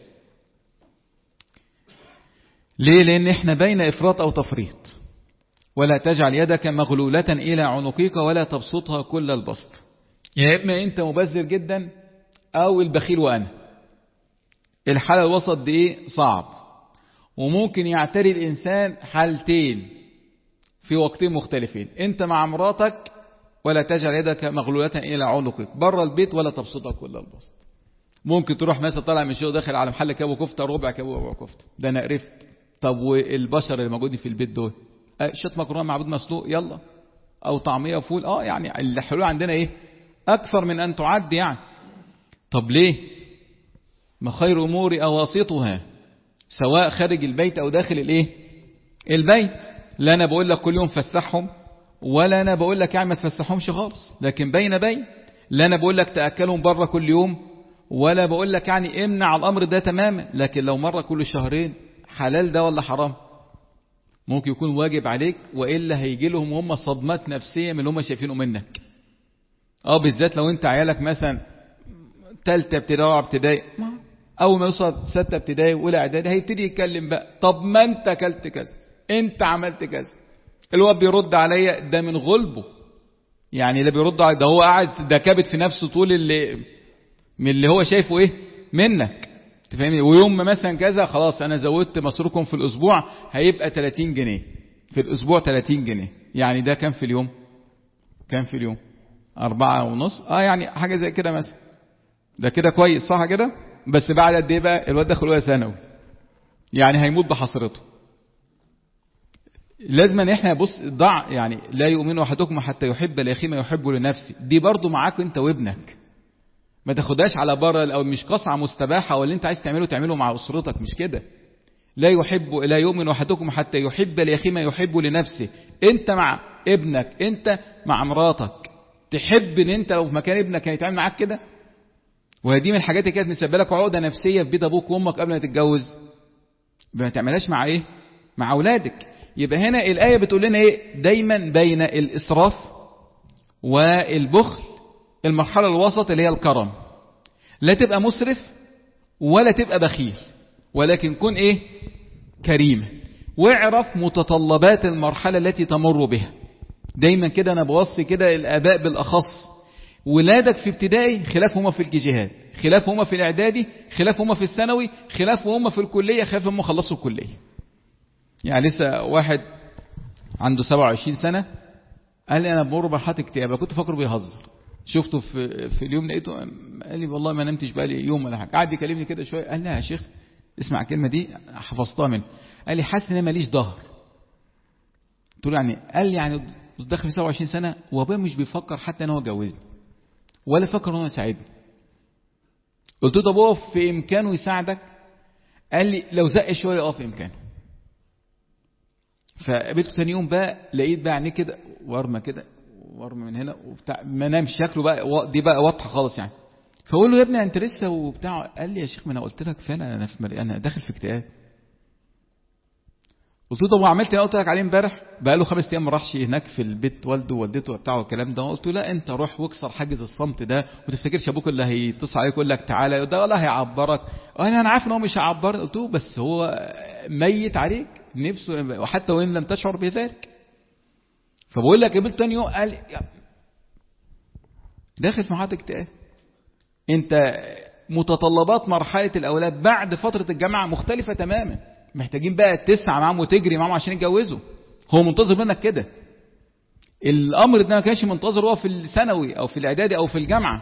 ليه؟ لأن احنا بين إفراط أو تفريط. ولا تجعل يدك مغلولة إلى عنقك ولا تبسطها كل البسط. يا إما أنت مبذر جدا أو البخيل وأنا. الحالة الوسط دي إيه؟ صعب، وممكن يعتري الإنسان حالتين في وقتين مختلفين. أنت مع مراتك ولا تجعل يدك مغلولة إلى عنقك، بره البيت ولا تبسطها كل البسط. ممكن تروح مثلا طالع من شيء داخل على محل كابو كفتة ربع كابو ربع كفتة، ده أنا قرفت. طب والبشر اللي موجودين في البيت دول شط مكرونه مع بيض مسلوق يلا، او طعميه وفول، اه يعني الحلول عندنا ايه اكثر من ان تعد يعني. طب ليه؟ ما خير امور اواسطها سواء خارج البيت او داخل الايه البيت. لا انا بقول لك كل يوم فسحهم، ولا انا بقول لك يعني ما تفسحهمش خالص، لكن بين بين. لا انا بقول لك تاكلهم بره كل يوم، ولا بقول لك يعني امنع الامر ده تماما، لكن لو مره كل شهرين حلال ده ولا حرام؟ ممكن يكون واجب عليك، وإلا هيجي لهم هم صدمات نفسية من اللي هم شايفينه منك. اه بالذات لو انت عيالك مثلا تالتة ابتدائي ورابعة ابتدائي، اول ما يوصل ستة ابتدائي واولى اعدادي هيبتدي يتكلم بقى، طب ما انت اكلت كذا، انت عملت كذا. الواد بيرد عليا ده من غلبه، يعني اللي بيرد عليا ده هو قاعد ده كابت في نفسه طول اللي من اللي هو شايفه ايه منك، تفهمني؟ ويوم مثلا كذا خلاص انا زودت مصروفكم في الاسبوع هيبقى ثلاثين جنيه في الاسبوع، ثلاثين جنيه يعني ده كام في اليوم؟ كام في اليوم؟ أربعة ونص، اه يعني حاجة زي كده مثلا. ده كده كويس صح كده؟ بس بعد قد ايه بقى الواد داخل اولى ثانوي، يعني هيموت بحسرته. لازم ان احنا بص ضع يعني لا يؤمن احدكم حتى يحب لاخيه ما يحب لنفسه، دي برضو معاك انت وابنك، ما تاخدهاش على بره، او مش قصعة مستباحة واللي انت عايز تعمله تعمله مع اسرتك، مش كده. لا يحب لا يؤمن احدكم حتى يحب لاخيه ما يحب لنفسه. انت مع ابنك، انت مع مراتك، تحب ان انت لو في مكان ابنك كان يتعامل معاك كده؟ وهذه من الحاجات اللي كانت مسببه لك عقده نفسيه في بيت ابوك وامك قبل ما تتجوز، ما تعملهاش مع ايه مع اولادك. يبقى هنا الايه بتقول لنا ايه؟ دايما بين الاسراف والبخل المرحله الوسط اللي هي الكرم. لا تبقى مسرف ولا تبقى بخيل، ولكن كن ايه كريم، واعرف متطلبات المرحله التي تمر بها. دايما كده انا بوصي كده الاباء بالاخص، ولادك في ابتدائي خلاف هما في الجيهات، خلاف هما في الاعدادي، خلاف هما في الثانوي، خلاف هما في الكليه، خلاف هما خلصوا الكليه. يعني لسه واحد عنده سبعة وعشرين سنه قال لي انا بمر بمرحله اكتئاب، كنت فاكره بيهزر، شفته في في اليوم لقيته قال لي والله ما نمتش بقى لي يوم ولا حاجه. قعد يكلمني كده شويه قال لي يا شيخ اسمع الكلمه دي حفظتها منه، قال لي حاسس ان انا ماليش ظهر. قلت له يعني؟ قال لي يعني داخل في سبعة وعشرين سنة وابويا مش بيفكر حتى ان هو يجوزني ولا فكر ان هو يساعدني. قلت له طب هو في امكانه يساعدك؟ قال لي لو زق شويه اه في امكانه. فقابلته ثاني يوم بقى لقيت بقى عينيه كده ورمه كده ورمه من هنا وبتاع، ما نامش شكله بقى دي بقى واضحه خالص يعني. فاقول له يا ابني انت لسه وبتاع؟ قال لي يا شيخ ما انا قلت لك فعلا انا في مر... انا داخل في اكتئاب. قلت له طب وعملت اللي قلت لك عليه امبارح؟ بقى له خمس ايام ما راحش هناك في البيت والده ووالدته وبتاع والكلام ده. قلت له لا انت روح واكسر حاجز الصمت ده، وما تفتكرش ابوك اللي هيتصل عليك يقول لك تعالى ده ولا هيعبرك. انا انا عارف ان هو مش هيعبرك. قلت له بس هو ميت عليك نفسه وحتى وان لم تشعر بذلك. فبقول لك قبل تاني يوم قال داخل في مرحله اكتئاب. انت متطلبات مرحله الاولاد بعد فتره الجامعه مختلفه تماما، محتاجين بقى تسعى معاهم وتجري معاهم عشان يتجوزوا. هو منتظر منك كده. الامر ده ما كانش منتظر هو في الثانوي او في الاعدادي او في الجامعه.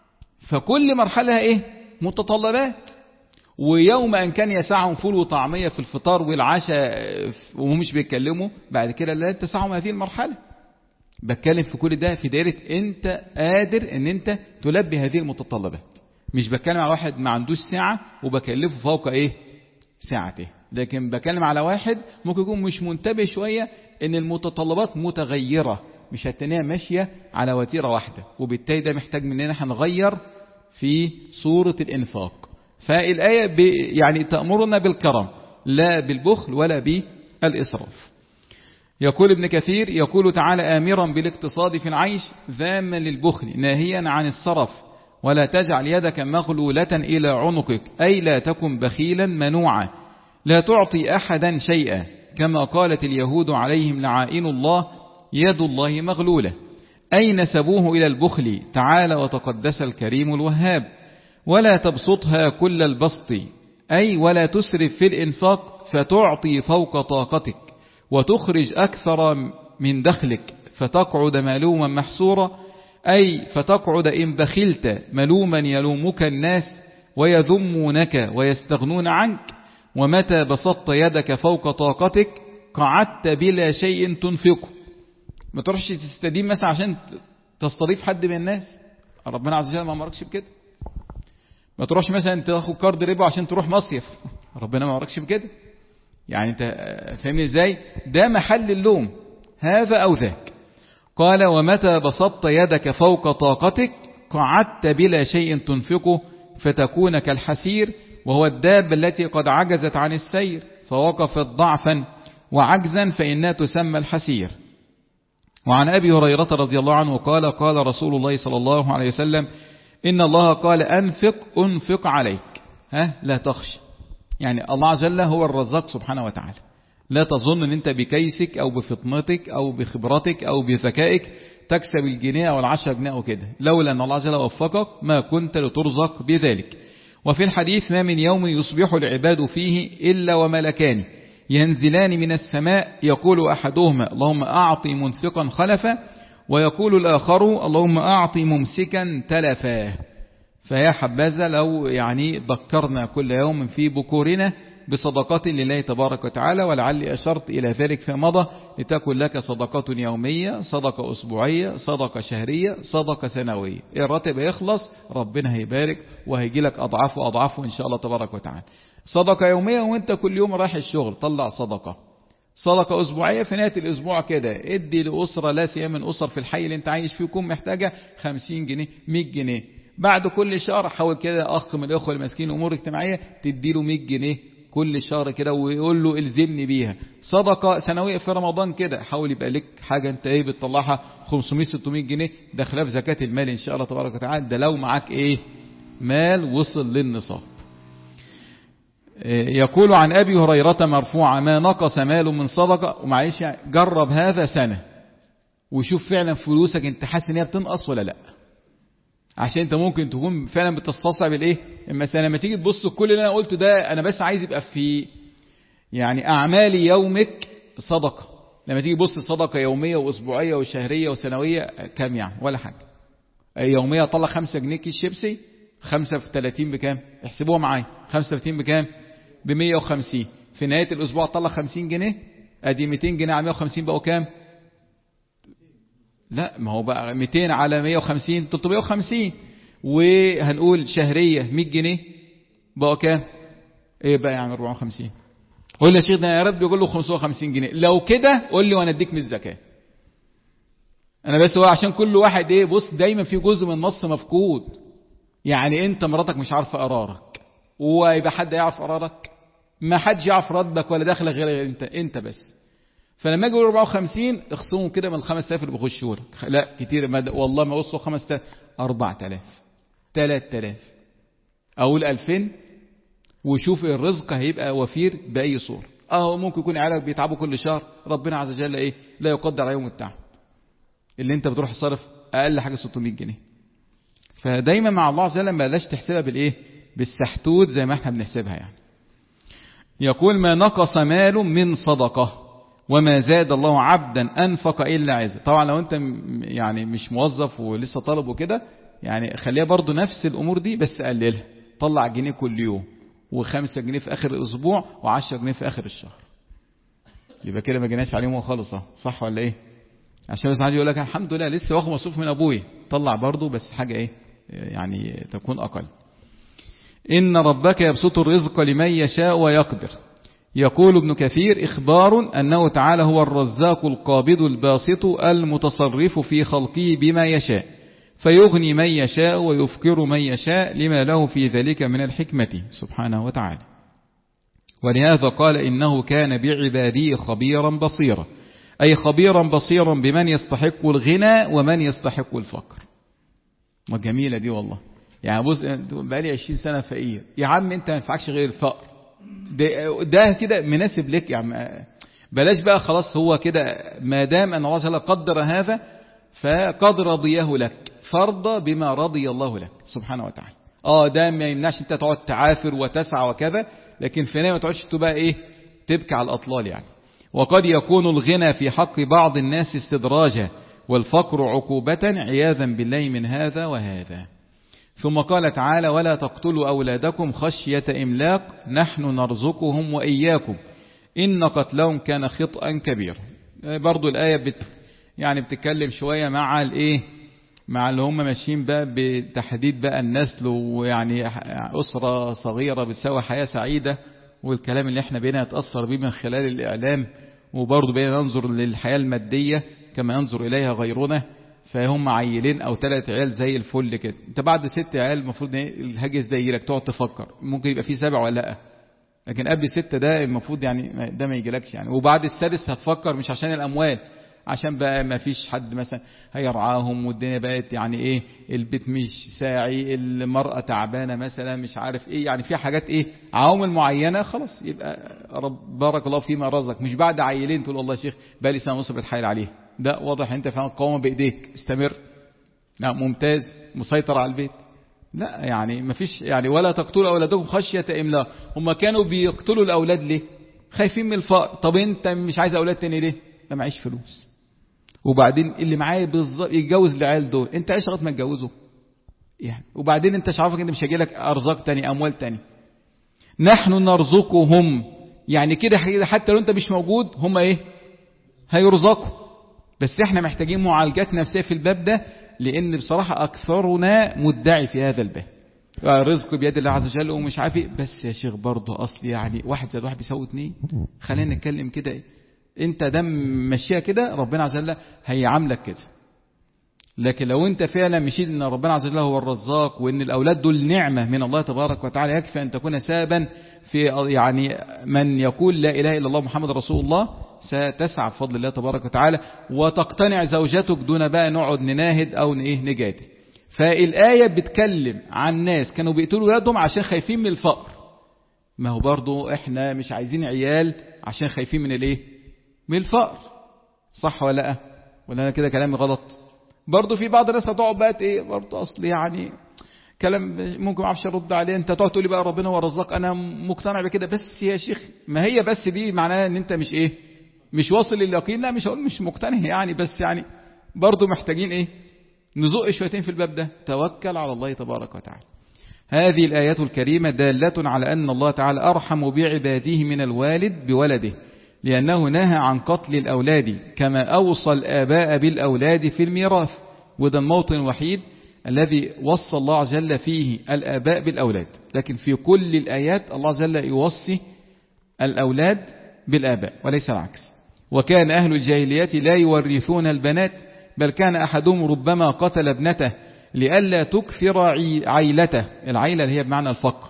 فكل مرحله ايه متطلبات. ويوم ان كان يسعهم فول وطعميه في الفطار والعشاء وهم مش بيتكلموا، بعد كده لا تسعهم هذه المرحله. بتكلم في كل ده في دائره انت قادر ان انت تلبي هذه المتطلبات. مش بتكلم على واحد ما عندوش ساعه وبكلفه فوق ايه ساعته، لكن بكلم على واحد ممكن يكون مش منتبه شويه ان المتطلبات متغيره، مش هتنيها ماشيه على وتيره واحده، وبالتالي ده محتاج مننا احنا نغير في صوره الانفاق. فالايه يعني تامرنا بالكرم لا بالبخل ولا بالاسراف. يقول ابن كثير يقول تعالى آمرا بالاقتصاد في العيش ذاما للبخل ناهيا عن السرف، ولا تجعل يدك مغلولة إلى عنقك، أي لا تكن بخيلا منوعا، لا تعطي أحدا شيئا، كما قالت اليهود عليهم لعائن الله يد الله مغلولة، أي نسبوه إلى البخل. تعالى وتقدس الكريم الوهاب. ولا تبسطها كل البسط، أي ولا تسرف في الإنفاق فتعطي فوق طاقتك وتخرج أكثر من دخلك فتقعد ملوما محسورا، أي فتقعد إن بخلت ملوما يلومك الناس ويذمونك ويستغنون عنك. ومتى بسطت يدك فوق طاقتك قعدت بلا شيء تنفقه. ما تروحش تستدين مثلا عشان تستضيف حد من الناس، ربنا عز وجل ما أمركش بكده. ما تروحش مثلا تاخد كارد ربا عشان تروح مصيف، ربنا ما أمركش بكده. يعني انت فاهمني ازاي؟ ده محل اللوم هذا او ذاك. قال ومتى بسطت يدك فوق طاقتك قعدت بلا شيء تنفقه فتكون كالحسير، وهو الدابة التي قد عجزت عن السير فوقفت ضعفا وعجزا فإنها تسمى الحسير. وعن أبي هريرة رضي الله عنه قال قال رسول الله صلى الله عليه وسلم إن الله قال أنفق أنفق عليك ها لا تخشى. يعني الله عز وجل هو الرزاق سبحانه وتعالى. لا تظن ان انت بكيسك او بفطنتك او بخبرتك او بذكائك تكسب الجنيه او العشرة جنيه او كده، لولا ان الله عز وجل وفقك ما كنت لترزق بذلك. وفي الحديث ما من يوم يصبح العباد فيه إلا وملكان ينزلان من السماء يقول أحدهما اللهم أعطي منفقا خلفا، ويقول الآخر اللهم أعطي ممسكا تلفا. فيا حبذا لو يعني ذكرنا كل يوم في بكورنا بصدقات لله تبارك وتعالى، ولعلي أشرت إلى ذلك في مضى، لتكن لك صدقات يومية، صدقة أسبوعية، صدقة شهرية، صدقة سنوية. الراتب يخلص ربنا هيبارك وهيجي لك أضعاف وأضعاف إن شاء الله تبارك وتعالى. صدقة يومية وانت كل يوم رايح الشغل طلع صدقة. صدقة أسبوعية في نهاية الأسبوع كده ادي لأسرة لا سيما من أسر في الحي اللي انت عايش فيه يكون محتاجة خمسين جنيه مية جنيه. بعد كل شهر حاول كده أخ من الأخوة المسكين أمور اجتماعية تديله مية جنيه كل شهر كده ويقول له الزمني بيها. صدقة سنوية في رمضان كده حاول يبقى لك حاجة انت ايه بتطلعها خمسمية ستمية جنيه، ده خلاف زكاة المال ان شاء الله تبارك وتعالى، ده لو معاك ايه مال وصل للنصاب. يقول عن أبي هريرة مرفوعا ما نقص مال من صدقة. ومعيش جرب هذا سنة وشوف فعلا فلوسك انت حاسس ان هي بتنقص ولا لا، عشان انت ممكن تكون فعلا بتستصعب الايه المسألة. لما تيجي تبص كل اللي انا قلته ده انا بس عايز يبقى في يعني اعمال يومك صدقة. لما تيجي تبص صدقة يومية واسبوعية وشهرية وسنوية كام يعني ولا حاجة. يومية طلع خمسة جنيه كيس شيبسي، خمسة في تلاتين بكام؟ احسبوها معايا، خمسة في تلاتين بكام؟ بمية وخمسين. في نهاية الاسبوع طلع خمسين جنيه، ادي ميتين جنيه على مية وخمسين بقوا كام؟ لا ما هو بقى مئتين على مئة وخمسين ثلاثمئة وخمسين، وهنقول شهرية مئة جنيه بقى كام؟ ايه بقى يعني أربعمئة وخمسين. قول لي يا شيخ ده يا رب يقول له خمسمئة وخمسين جنيه، لو كده قول لي وانا اديك من الزكاة. انا بس هو عشان كل واحد ايه، بص دايما في جزء من النص مفقود. يعني انت مراتك مش عارفه قرارك، ويبقى حد يعرف قرارك؟ ما حدش يعرف ردك ولا دخلك غير انت انت بس. فلما يجي أربعة وخمسين اخصمهم كده من الخمس آلاف اللي بيخشوا لك. لا كتير، ما والله ما وصلوا خمس آلاف، أربعة آلاف، ثلاثة آلاف، اقول ألفين، وشوف الرزق هيبقى وفير باي صوره. اه ممكن يكون عيالك بيتعبوا كل شهر، ربنا عز وجل ايه لا يقدر عليهم التعب، اللي انت بتروح صرف اقل حاجه ستمئة جنيه. فدايما مع الله عز وجل ما بلاش تحسبها بالايه، بالسحتوت زي ما احنا بنحسبها يعني. يقول ما نقص مال من صدقه وما زاد الله عبدا انفق الا عزا. طبعا لو انت يعني مش موظف ولسه طالب وكده، يعني خليها برضو نفس الامور دي بس قللها، طلع جنيه كل يوم، وخمسة جنيه في اخر الاسبوع، وعشرة جنيه في اخر الشهر. يبقى كده ما جيناش عليهم خالص، صح ولا ايه؟ عشان بس حد يقول لك الحمد لله لسه واخد مصروف من ابويا، طلع برضه بس حاجه ايه يعني تكون اقل. ان ربك يبسط الرزق لمن يشاء ويقدر. يقول ابن كثير اخبار انه تعالى هو الرزاق القابض الباسط المتصرف في خلقه بما يشاء، فيغني من يشاء ويفقر من يشاء لما له في ذلك من الحكمة سبحانه وتعالى. ولهذا قال إنه كان بعباده خبيرا بصيرا، أي خبيرا بصيرا بمن يستحق الغنى ومن يستحق الفقر. وجميلة دي والله. يعني بص بقالي عشرين سنة فقير، يا عم انت ما ينفعكش غير الفقر، ده, ده كده مناسب لك يا عم. بلاش بقى خلاص، هو كده ما دام أن الله تعالى قدر هذا فقد رضيه لك، فرض بما رضي الله لك سبحانه وتعالى. اه ده ما يمنعش انت تقعد تعافر وتسعى وكذا، لكن في النهاية ما تقعدش تبقى ايه تبكي على الأطلال يعني. وقد يكون الغنى في حق بعض الناس استدراجا، والفقر عقوبة عياذا بالله من هذا وهذا. ثم قال تعالى ولا تقتلوا أولادكم خشية إملاق نحن نرزقهم وإياكم إن قتلهم كان خطأ كبير. برضو الآية بت يعني بتتكلم شوية مع الايه، مع اللي هم ماشيين بقى بتحديد بقى النسل، ويعني أسرة صغيرة بتساوي حياة سعيدة، والكلام اللي احنا بينا نتأثر بيه من خلال الإعلام، وبرضه بينا ننظر للحياة المادية كما ينظر إليها غيرنا. فهم عيلين أو ثلاث عيال زي الفل كده، انت بعد ست عيال المفروض الهجس ده يجيلك تقعد تفكر ممكن يبقى فيه سبع ولا لا، لكن قبل ستة ده المفروض يعني ده ما يجيلكش يعني. وبعد السادس هتفكر مش عشان الأموال، عشان بقى ما فيش حد مثلا هيرعاهم، والدنيا بقت يعني ايه البيت مش ساعي، المرأة تعبانة مثلا مش عارف ايه، يعني في حاجات ايه عوامل معينة خلاص يبقى رب بارك الله فيما رزقك. مش بعد عيلين تقول والله يا شيخ بقى لي سنة ونص بتحايل عليه، ده واضح انت فاهم قوم بايديك استمر، نعم ممتاز مسيطر على البيت. لا يعني ما فيش يعني ولا تقتلوا اولادكم خشية املاق. هم كانوا بيقتلوا الاولاد ليه؟ خايفين من الفقر. طب انت مش عايز اولاد تاني ليه؟ لا معيش فلوس. وبعدين اللي معايا بالظبط يتجوز العيال دول، انت عايش لغايه ما تجوزه يعني. وبعدين انت مش عارفك انت مش هيجيلك ارزاق تاني اموال تاني. نحن نرزقهم يعني كده حتى لو انت مش موجود هم ايه هيرزقوا، بس احنا محتاجين معالجات نفسيه في الباب ده، لان بصراحه اكثرنا مدعي في هذا الباب. الرزق بيد الله عز وجل ومش عارف ايه، بس يا شيخ برضه اصل يعني واحد زائد واحد بيساوي اتنين، خلينا نتكلم كده ايه. انت دم مشيها كده ربنا عز وجل هيعاملك كده. لكن لو انت فعلا مشيت ان ربنا عز وجل هو الرزاق، وان الاولاد دول نعمة من الله تبارك وتعالى، يكفي ان تكون سببا في يعني من يقول لا اله الا الله محمد رسول الله، ستسعى بفضل الله تبارك وتعالى، وتقتنع زوجتك دون بقى نقعد نناهد او ايه نجادل. فالآية بتكلم عن ناس كانوا بيقتلوا ولادهم عشان خايفين من الفقر. ما هو برضو احنا مش عايزين عيال عشان خايفين من الايه من الفقر، صح ولا لا؟ ولا انا كده كلامي غلط؟ برضو في بعض الناس هتقعد بقى ايه برضو اصل يعني كلام ممكن ما اعرفش ارد عليه، انت تقعد تقول لي بقى ربنا هو الرزاق، انا مقتنع بكده، بس يا شيخ ما هي بس دي معناها ان انت مش ايه مش واصل لليقين. لا مش هقول مش مقتنع يعني، بس يعني برضو محتاجين ايه نزق شويتين في الباب ده. توكل على الله تبارك وتعالى. هذه الآيات الكريمة دالة على أن الله تعالى أرحم بعباده من الوالد بولده، لأنه نهى عن قتل الأولاد كما أوصى الآباء بالأولاد في الميراث. وده الموطن الوحيد الذي وصى الله عز وجل فيه الآباء بالأولاد، لكن في كل الآيات الله عز وجل يوصي الأولاد بالآباء وليس العكس. وكان أهل الجاهلية لا يورثون البنات، بل كان أحدهم ربما قتل ابنته لئلا تكثر عيلته، العيلة اللي هي بمعنى الفقر.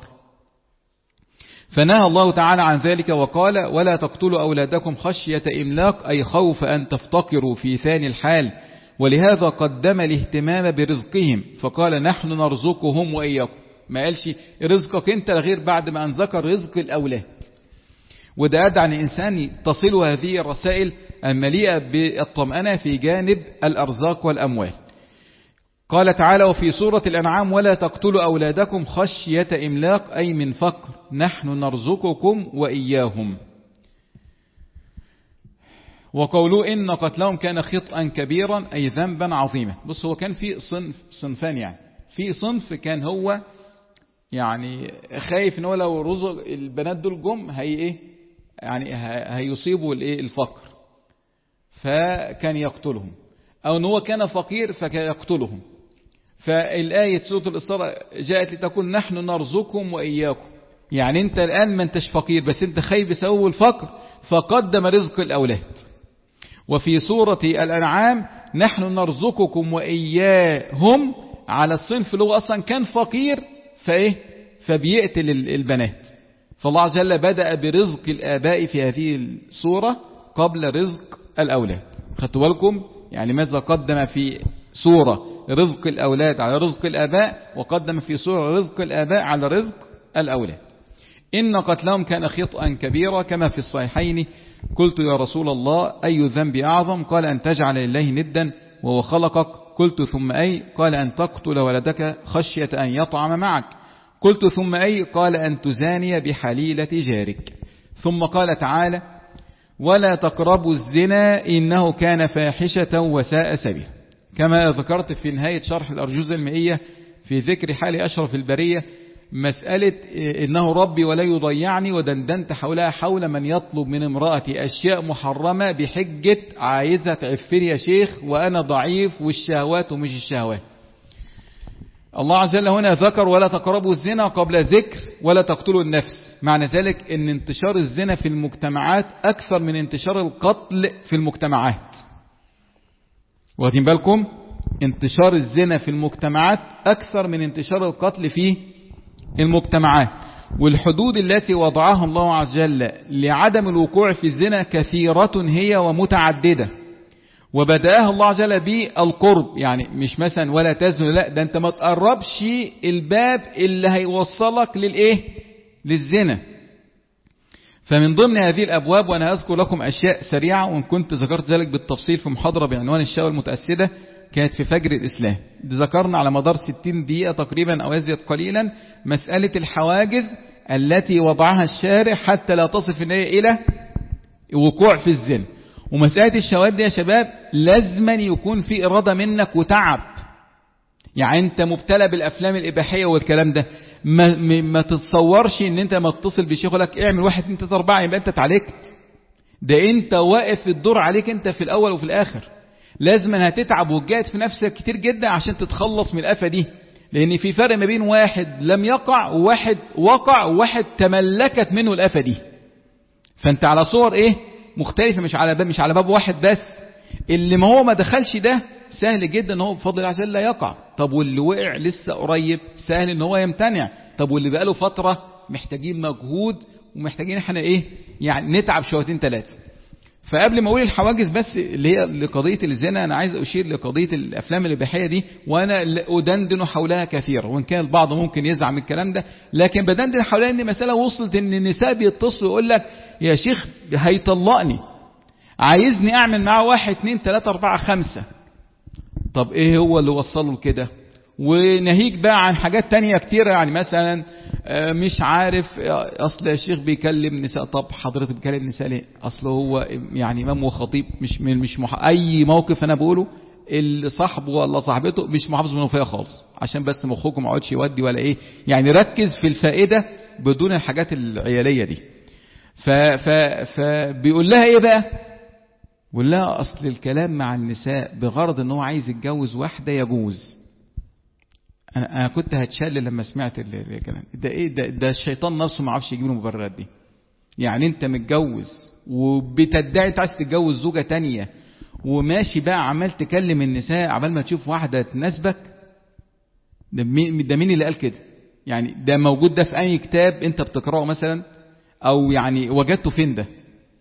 فنهى الله تعالى عن ذلك وقال: ولا تقتلوا أولادكم خشية إملاق، أي خوف أن تفتقروا في ثاني الحال، ولهذا قدم الاهتمام برزقهم فقال: نحن نرزقهم وإياكم. ما قالش رزقك انت غير بعد ما أن ذكر رزق الأولاد. وده أدعى أن الإنسان تصل هذه الرسائل المليئة بالطمأنة في جانب الأرزاق والأموال. قال تعالى وفي سورة الأنعام: ولا تقتلوا أولادكم خشية إملاق، أي من فقر، نحن نرزقكم وإياهم. وقولوا إن قتلهم كان خطأ كبيرا، أي ذنبا عظيما. بص، هو كان في صنف صنفان، يعني في صنف كان هو يعني خايف ان هو لو رزق البنات دول جم هي ايه يعني هيصيبوا الايه الفقر، فكان يقتلهم، او ان هو كان فقير فكان يقتلهم. فالآية سورة الإسراء جاءت لتقول: نحن نرزقكم وإياكم، يعني انت الآن ما انتش فقير بس انت خايف بسبب الفقر، فقدم رزق الأولاد. وفي سورة الأنعام: نحن نرزقكم وإياهم، على الصنف اللي هو أصلا كان فقير فإيه فبيقتل البنات. فالله عز وجل بدأ برزق الآباء في هذه السورة قبل رزق الأولاد. خدتوا بالكم؟ يعني ماذا قدم في سورة رزق الأولاد على رزق الآباء، وقدم في سورة رزق الآباء على رزق الأولاد. إن قتلهم كان خطأ كبيرا، كما في الصحيحين: قلت يا رسول الله أي ذنب أعظم؟ قال: أن تجعل لله ندا وهو خلقك. قلت ثم أي؟ قال: أن تقتل ولدك خشية أن يطعم معك. قلت ثم أي؟ قال: أن تزاني بحليلة جارك. ثم قال تعالى: ولا تقربوا الزنا إنه كان فاحشة وساء سبيلا. كما ذكرت في نهاية شرح الأرجوزة المائية في ذكر حال أشرف البرية مسألة إنه ربي ولا يضيعني، ودندنت حولها حول من يطلب من امرأتي أشياء محرمة بحجة عايزة تعفني يا شيخ وأنا ضعيف والشهوات ومش الشهوات. الله عز وجل هنا ذكر ولا تقربوا الزنا قبل ذكر ولا تقتلوا النفس. معنى ذلك ان انتشار الزنا في المجتمعات أكثر من انتشار القتل في المجتمعات. واخدين بالكم؟ انتشار الزنا في المجتمعات أكثر من انتشار القتل في المجتمعات. والحدود التي وضعها الله عز وجل لعدم الوقوع في الزنا كثيرة هي ومتعددة. وبدأها الله عز وجل بالقرب، يعني مش مثلا ولا تزنوا، لا ده انت ما تقربش الباب اللي هيوصلك للايه للزنا. فمن ضمن هذه الأبواب، وأنا أذكر لكم أشياء سريعة وإن كنت ذكرت ذلك بالتفصيل في محاضرة بعنوان الشهوة المتأسدة كانت في فجر الإسلام، ذكرنا على مدار ستين دقيقة تقريبا أو أزيد قليلا مسألة الحواجز التي وضعها الشارع حتى لا تصف النية إلى وقوع في الزنا. ومسألة الشهوات دي يا شباب لازما يكون في إرادة منك وتعب. يعني انت مبتلى بالأفلام الإباحية والكلام ده، ما, ما تتصورش ان انت ما تتصل بشيخ يقول لك اعمل واحد اتنين تلاته اربعه يبقى انت اتعالجت. ده انت واقف الدور عليك انت في الأول وفي الآخر. لازما هتتعب وتجاهد في نفسك كتير جدا عشان تتخلص من الآفة دي، لأن في فرق ما بين واحد لم يقع وواحد وقع وواحد تملكت منه الآفة دي. فانت على صور ايه مختلفة، مش على باب مش على باب واحد بس. اللي ما هو ما دخلش ده سهل جدا ان هو بفضل الله عز وجل لا يقع. طب واللي وقع لسه قريب سهل ان هو يمتنع. طب واللي بقاله فترة محتاجين مجهود ومحتاجين احنا ايه يعني نتعب شويتين ثلاثة. فقبل ما اقول الحواجز بس اللي هي لقضية الزنا، انا عايز اشير لقضية الافلام الاباحية دي، وانا ادندن حولها كثيرا، وان كان البعض ممكن يزعل من الكلام ده، لكن بدندن حولها ان مسألة وصلت ان النساء بيتصلوا يقول لك يا شيخ هيطلقني، عايزني اعمل معاه واحد اتنين تلاتة اربعة خمسة. طب ايه هو اللي وصله لكده؟ وناهيك بقى عن حاجات تانية كتيرة، يعني مثلا مش عارف اصل يا شيخ بيكلم نساء. طب حضرتك بيكلم نساء ليه؟ اصل هو يعني امام وخطيب، مش مش مح... اي موقف انا بقوله اللي صاحبه ولا صاحبته مش محافظ منه فيها خالص، عشان بس مخكم ما يقعدش يودي ولا ايه، يعني ركز في الفائدة بدون الحاجات العيالية دي. فبيقول لها ايه بقى؟ بيقول لها اصل الكلام مع النساء بغرض ان هو عايز يتجوز واحده يجوز. انا انا كنت هتشل لما سمعت الكلام ده. ايه ده؟ ده الشيطان نفسه ما عرفش يجيب له المبررات دي. يعني انت متجوز وبتدعي انت عايز تتجوز زوجه تانية وماشي بقى عمال تكلم النساء عمال ما تشوف واحده تناسبك؟ ده مين ده؟ مين اللي قال كده؟ يعني ده موجود ده في اي كتاب انت بتقراه مثلا؟ او يعني وجدته فين ده؟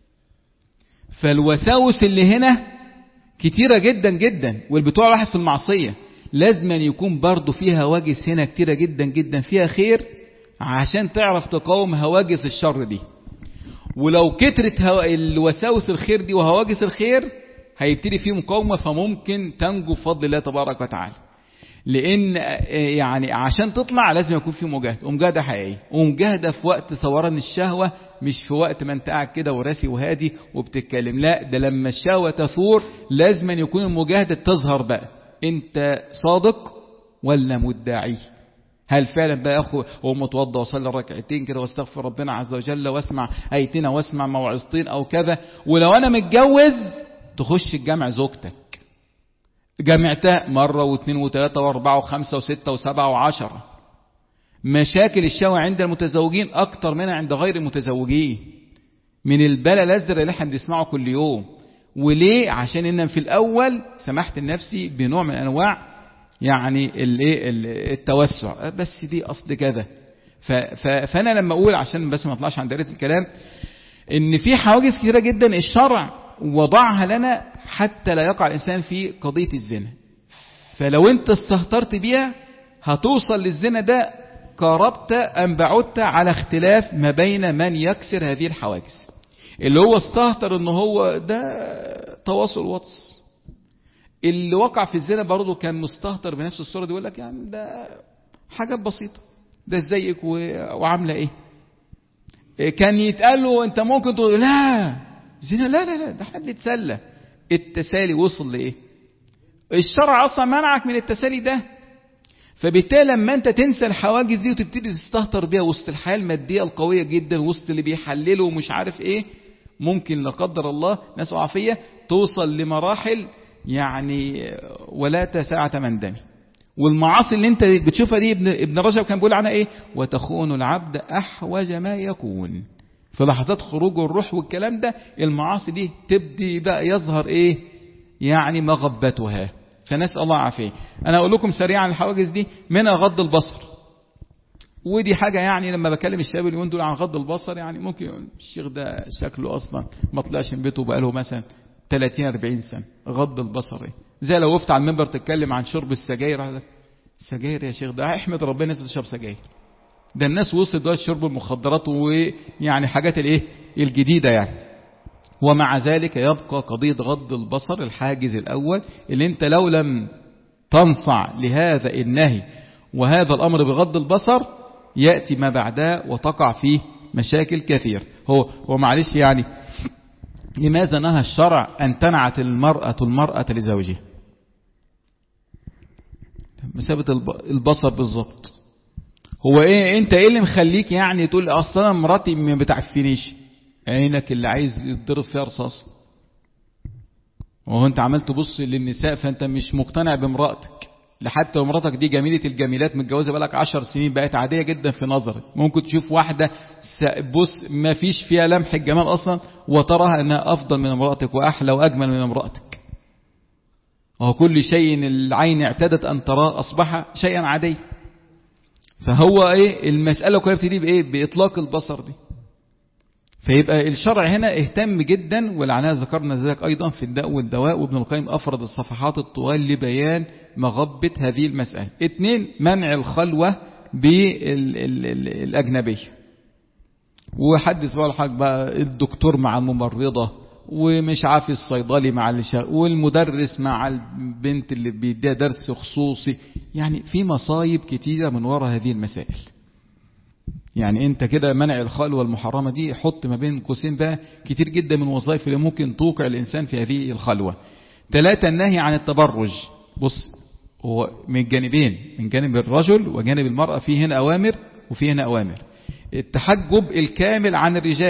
فالوساوس اللي هنا كتيرة جدا جدا، والبتوع واحد في المعصية لازم يكون برضو فيها هواجس هنا كتيرة جدا جدا فيها خير عشان تعرف تقاوم هواجس الشر دي. ولو كترت الوساوس الخير دي وهواجس الخير هيبتدي فيه مقاومة، فممكن تنجو بفضل الله تبارك وتعالى. لان يعني عشان تطلع لازم يكون في مجاهدة، ومجاهدة حقيقية، ومجاهدة في وقت ثوران الشهوة، مش في وقت ما انت قاعد كده وراسي وهادي وبتتكلم. لا، ده لما الشهوة تثور لازم يكون المجاهدة تظهر بقى. انت صادق ولا مدعي؟ هل فعلا بقى اخو هو متوضى وصلي ركعتين كده واستغفر ربنا عز وجل واسمع ايتين واسمع موعظتين او كذا؟ ولو انا متجوز تخش الجامع زوجتك، جمعتها مرة واثنين وثلاثة واربعة وخمسة وستة وسبعة وعشرة. مشاكل الشهوة عند المتزوجين اكتر منها عند غير المتزوجين، من البلاء الازرق اللي احنا بنسمعه كل يوم. وليه؟ عشان ان في الاول سمحت لنفسي بنوع من انواع يعني الايه التوسع، بس دي اصل كذا. فانا لما اقول عشان بس ما اطلعش عن دائرة الكلام ان في حواجز كثيرة جدا الشرع وضعها لنا حتى لا يقع الانسان في قضية الزنا. فلو انت استهترت بيها هتوصل للزنا ده قربت ام بعدت، على اختلاف ما بين من يكسر هذه الحواجز. اللي هو استهتر ان هو ده تواصل واتس، اللي وقع في الزنا برضه كان مستهتر بنفس الصورة دي، يقول لك يعني ده حاجات بسيطة، ده ازيك وعاملة ايه. كان يتقال له انت ممكن تقول لا زنا، لا لا لا ده حد يتسلى. التسالي وصل لايه؟ الشرع اصلا منعك من التسالي ده. فبالتالي لما انت تنسى الحواجز دي وتبتدي تستهتر بيها وسط الحياة المادية القوية جدا، وسط اللي بيحللوا ومش عارف ايه، ممكن لا قدر الله ناس عافية توصل لمراحل يعني ولا تساعة من دمي. والمعاصي اللي انت بتشوفها دي ابن, ابن رجب كان بيقول عنها ايه؟ وتخون العبد احوج ما يكون. في لحظات خروج الروح والكلام ده المعاصي دي تبدي بقى يظهر ايه يعني مغبتها. فنسأل الله عافية. انا اقول لكم سريعا الحواجز دي، منها غض البصر. ودي حاجة يعني لما بكلم الشباب اليومين دول عن غض البصر، يعني ممكن الشيخ ده شكله اصلا ما طلعش من بيته بقاله مثلا ثلاثين أربعين سنة. غض البصر ايه؟ زي لو وقفت على المنبر تتكلم عن شرب السجاير. السجاير يا شيخ ده احمد ربنا الناس بتشرب سجاير. ده الناس وصلت دلوقتي شرب المخدرات ويعني حاجات الايه الجديدة يعني. ومع ذلك يبقى قضية غض البصر الحاجز الأول، اللي انت لو لم تنصع لهذا النهي وهذا الأمر بغض البصر يأتي ما بعده وتقع فيه مشاكل كثير. هو هو معلش يعني لماذا نهى الشرع أن تنعت المرأة المرأة لزوجها؟ مسابة البصر بالضبط. هو ايه انت ايه اللي مخليك يعني تقول اصلا مراتي ما بتعفنيش؟ عينك اللي عايز يتضرب فيها رصاص. وهو انت عمال تبص للنساء فانت مش مقتنع بامرأتك، لحتى امرأتك دي جميلة الجميلات متجوزة بقالك عشر سنين بقت عادية جدا في نظرك. ممكن تشوف واحدة بص ما فيش فيها لمح الجمال اصلا وتراها انها افضل من امرأتك واحلى واجمل من امرأتك. وهو كل شيء العين اعتادت ان تراه اصبح شيئا عادي. فهو ايه المسألة كلها بتدي بايه؟ باطلاق البصر دي. فيبقى الشرع هنا اهتم جدا، ولعناه ذكرنا ذلك ايضا في الداء والدواء، وابن القيم افرد الصفحات الطوال لبيان مغبة هذه المسألة. اثنين، منع الخلوة بالاجنبية. وحدث بقى الحاج بقى الدكتور مع الممرضة، ومش عارف الصيدلي مع الشا، والمدرس مع البنت اللي بيديها درس خصوصي. يعني في مصايب كتيرة من وراء هذه المسائل. يعني انت كده منع الخلوة المحرمة دي حط ما بين قوسين بقى كتير جدا من وظائف اللي ممكن توقع الانسان في هذه الخلوة. ثلاثة، النهي عن التبرج. بص هو من جانبين، من جانب الرجل وجانب المرأة، في هنا اوامر وفي هنا اوامر. التحجب الكامل عن الرجال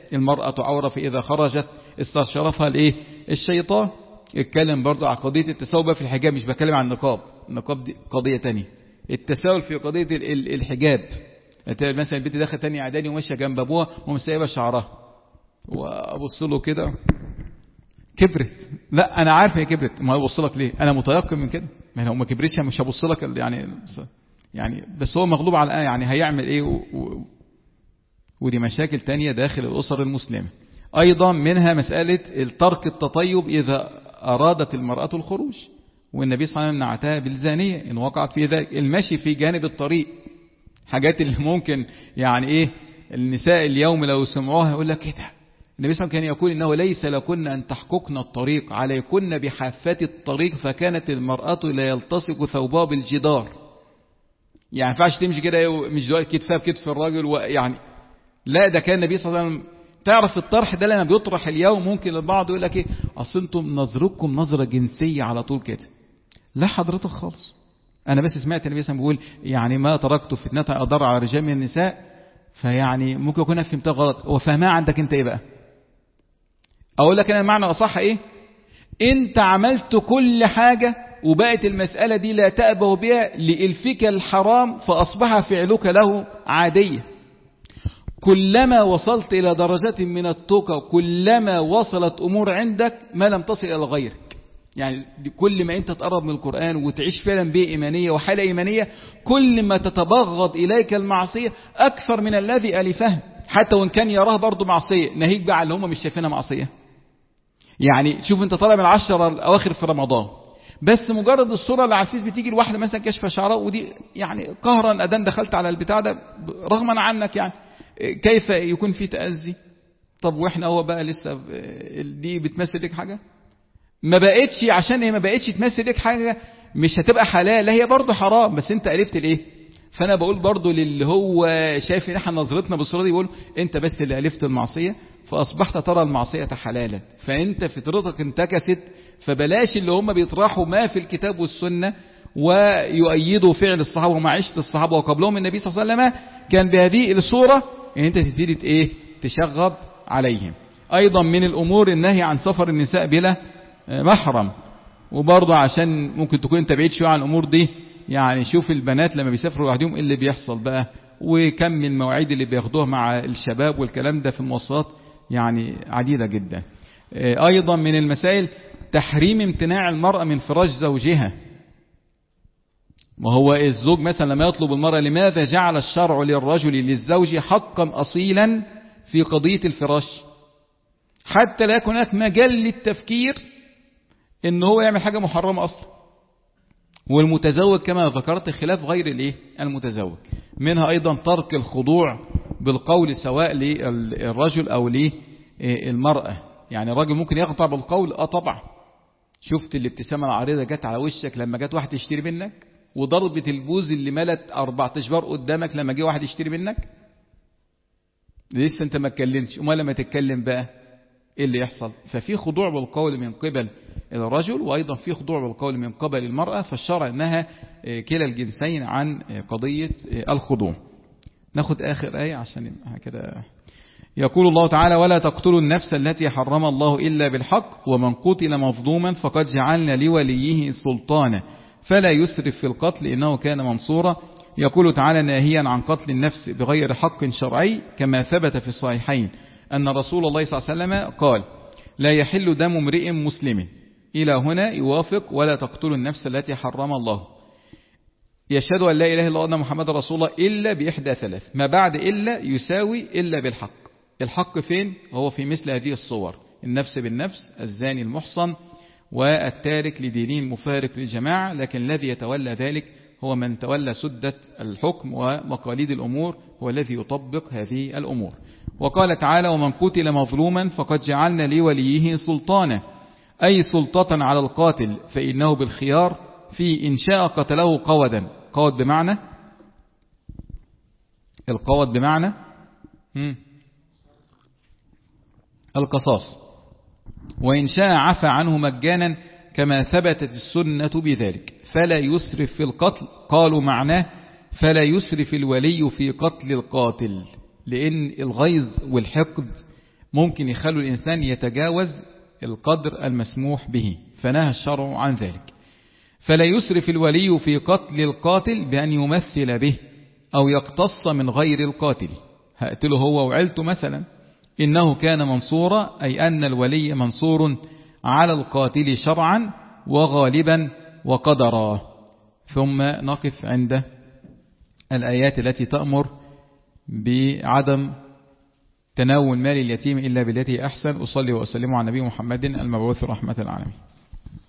المرأة عورة فإذا خرجت استشرفها الايه الشيطان. اتكلم برضو عن قضية التساؤل في الحجاب، مش بتكلم عن النقاب، النقاب دي قضية تانية. التساؤل في قضية الحجاب، مثلا البنت داخل تاني اعدادي وماشيه جنب ابوها ومسيبه شعرها، وابص له كده كبرت، لا انا عارف هي كبرت، ما ابص لك ليه؟ انا متيقن من كده، ما لو ما كبرتش مش هبص لك يعني يعني بس هو مغلوب على الايه، يعني هيعمل ايه؟ و... و... ودي مشاكل تانية داخل الاسر المسلمه. ايضا منها مساله الترك التطيب اذا ارادت المراه الخروج، والنبي صلى الله عليه وسلم نعتها بالزانيه ان وقعت في ذلك. المشي في جانب الطريق، حاجات اللي ممكن يعني ايه النساء اليوم لو سمعوها يقول لك ايه ده؟ النبي صلى الله عليه وسلم كان يقول انه ليس لكن ان تحققن الطريق، عليكن بحافات الطريق، فكانت المرأة لا يلتصق ثوبها بالجدار. يعني ما ينفعش تمشي كده مش دلوقتي كتفها بكتف الراجل، ويعني لا، ده كان النبي صلى الله عليه وسلم. تعرف الطرح ده لما بيطرح اليوم ممكن البعض يقول لك ايه اصل انتم نظركم نظرة جنسية على طول كده. لا حضرتك خالص، انا بس سمعت النبي صلى الله عليه وسلم بيقول يعني ما تركت فتنة اضر على رجال من النساء، فيعني ممكن اكون فهمتها غلط، وفهمها عندك انت ايه بقى؟ اقول لك انا معنى اصح ايه؟ انت عملت كل حاجة وبقت المسألة دي لا تأبه بها لإلفك الحرام، فأصبح فعلك له عادية. كلما وصلت إلى درجات من التقى، كلما وصلت أمور عندك ما لم تصل إلى غيرك. يعني كل ما أنت تقرب من القرآن وتعيش فعلا بيه إيمانية وحالة إيمانية، كل ما تتبغض إليك المعصية أكثر من الذي ألفها، حتى وإن كان يراه برضو معصية. ناهيك بقى اللي هم مش شايفينها معصية. يعني شوف أنت طالع من العشرة الأواخر في رمضان، بس مجرد الصورة اللي على الفيس بتيجي الواحدة مثلا كشف شعرها، ودي يعني قهرا أدام دخلت على البتاع ده رغما عنك، يعني كيف يكون في تأذي؟ طب وإحنا هو بقى لسه دي بتمثل لك حاجة؟ ما بقتش، عشان هي ما بقتش تمثل لك حاجة مش هتبقى حلال، لا هي برضه حرام، بس انت ألفت الايه؟ فانا بقول برضه للي هو شايف ان احنا نظرتنا بالصورة دي، بقول انت بس اللي ألفت المعصية فاصبحت ترى المعصية حلالا، فانت فطرتك انتكست. فبلاش اللي هم بيطرحوا ما في الكتاب والسنة ويؤيدوا فعل الصحابة ومعيشة الصحابة وقبلهم النبي صلى الله عليه وسلم كان بهذه الصورة، ان انت تبتدي ايه؟ تشغب عليهم. ايضا من الامور النهي عن سفر النساء بلا محرم، وبرضه عشان ممكن تكون انت بعيد شويه عن الامور دي. يعني شوف البنات لما بيسافروا لوحدهم ايه اللي بيحصل بقى، وكم من المواعيد اللي بياخدوها مع الشباب والكلام ده في المواصلات، يعني عديدة جدا. ايضا من المسائل تحريم امتناع المرأة من فراش زوجها. ما هو الزوج مثلا لما يطلب المرأة، لماذا جعل الشرع للرجل للزوج حقا اصيلا في قضية الفراش، حتى لا يكون هناك مجال للتفكير ان هو يعمل حاجة محرمة اصلا. والمتزوج كما ذكرت خلاف غير الايه المتزوج. منها ايضا ترك الخضوع بالقول سواء للرجل او للمرأة. يعني الراجل ممكن يخضع بالقول، اه طبعا. شفت الابتسامة العريضة جت على وشك لما جت واحد تشتري منك، وضربة البوز اللي ملت اربع اشبار قدامك لما جه واحد يشتري منك؟ لسه انت ما اتكلمتش، امال لما تتكلم بقى ايه اللي يحصل؟ ففي خضوع بالقول من قبل الرجل، وايضا في خضوع بالقول من قبل المرأة، فالشرع انها كلا الجنسين عن قضية الخضوع. ناخد اخر آية عشان كده. يقول الله تعالى: ولا تقتلوا النفس التي حرم الله إلا بالحق ومن قتل مظلوما فقد جعلنا لوليه سلطانا فلا يسرف في القتل إنه كان منصورا. يقول تعالى ناهيا عن قتل النفس بغير حق شرعي، كما ثبت في الصحيحين أن رسول الله صلى الله عليه وسلم قال: لا يحل دم امرئ مسلم. إلى هنا يوافق ولا تقتلوا النفس التي حرم الله. يشهد أن لا إله إلا الله وأن محمد رسول الله إلا بإحدى ثلاث، ما بعد إلا يساوي إلا بالحق. الحق فين؟ هو في مثل هذه الصور: النفس بالنفس، الزاني المحصن، والتارك لدينه المفارق للجماعة. لكن الذي يتولى ذلك هو من تولى سدة الحكم ومقاليد الأمور، هو الذي يطبق هذه الأمور. وقال تعالى: ومن قتل مظلوما فقد جعلنا لوليه سلطانا، أي سلطة على القاتل، فإنه بالخيار في إن شاء قتله قودا. قود بمعنى القود بمعنى هم القصاص، وإن شاء عفى عنه مجانا كما ثبتت السنة بذلك، فلا يسرف في القتل. قالوا معناه فلا يسرف الولي في قتل القاتل، لأن الغيظ والحقد ممكن يخلوا الإنسان يتجاوز القدر المسموح به، فنهى الشرع عن ذلك. فلا يسرف الولي في قتل القاتل بأن يمثل به أو يقتص من غير القاتل، هقتله هو وعيلته مثلا، إنه كان منصورا، أي أن الولي منصور على القاتل شرعا وغالبا وقدرا. ثم نقف عند الآيات التي تأمر بعدم تناول مال اليتيم إلا بالتي أحسن. أصلي وأسلم على نبي محمد المبعوث رحمة العالمين.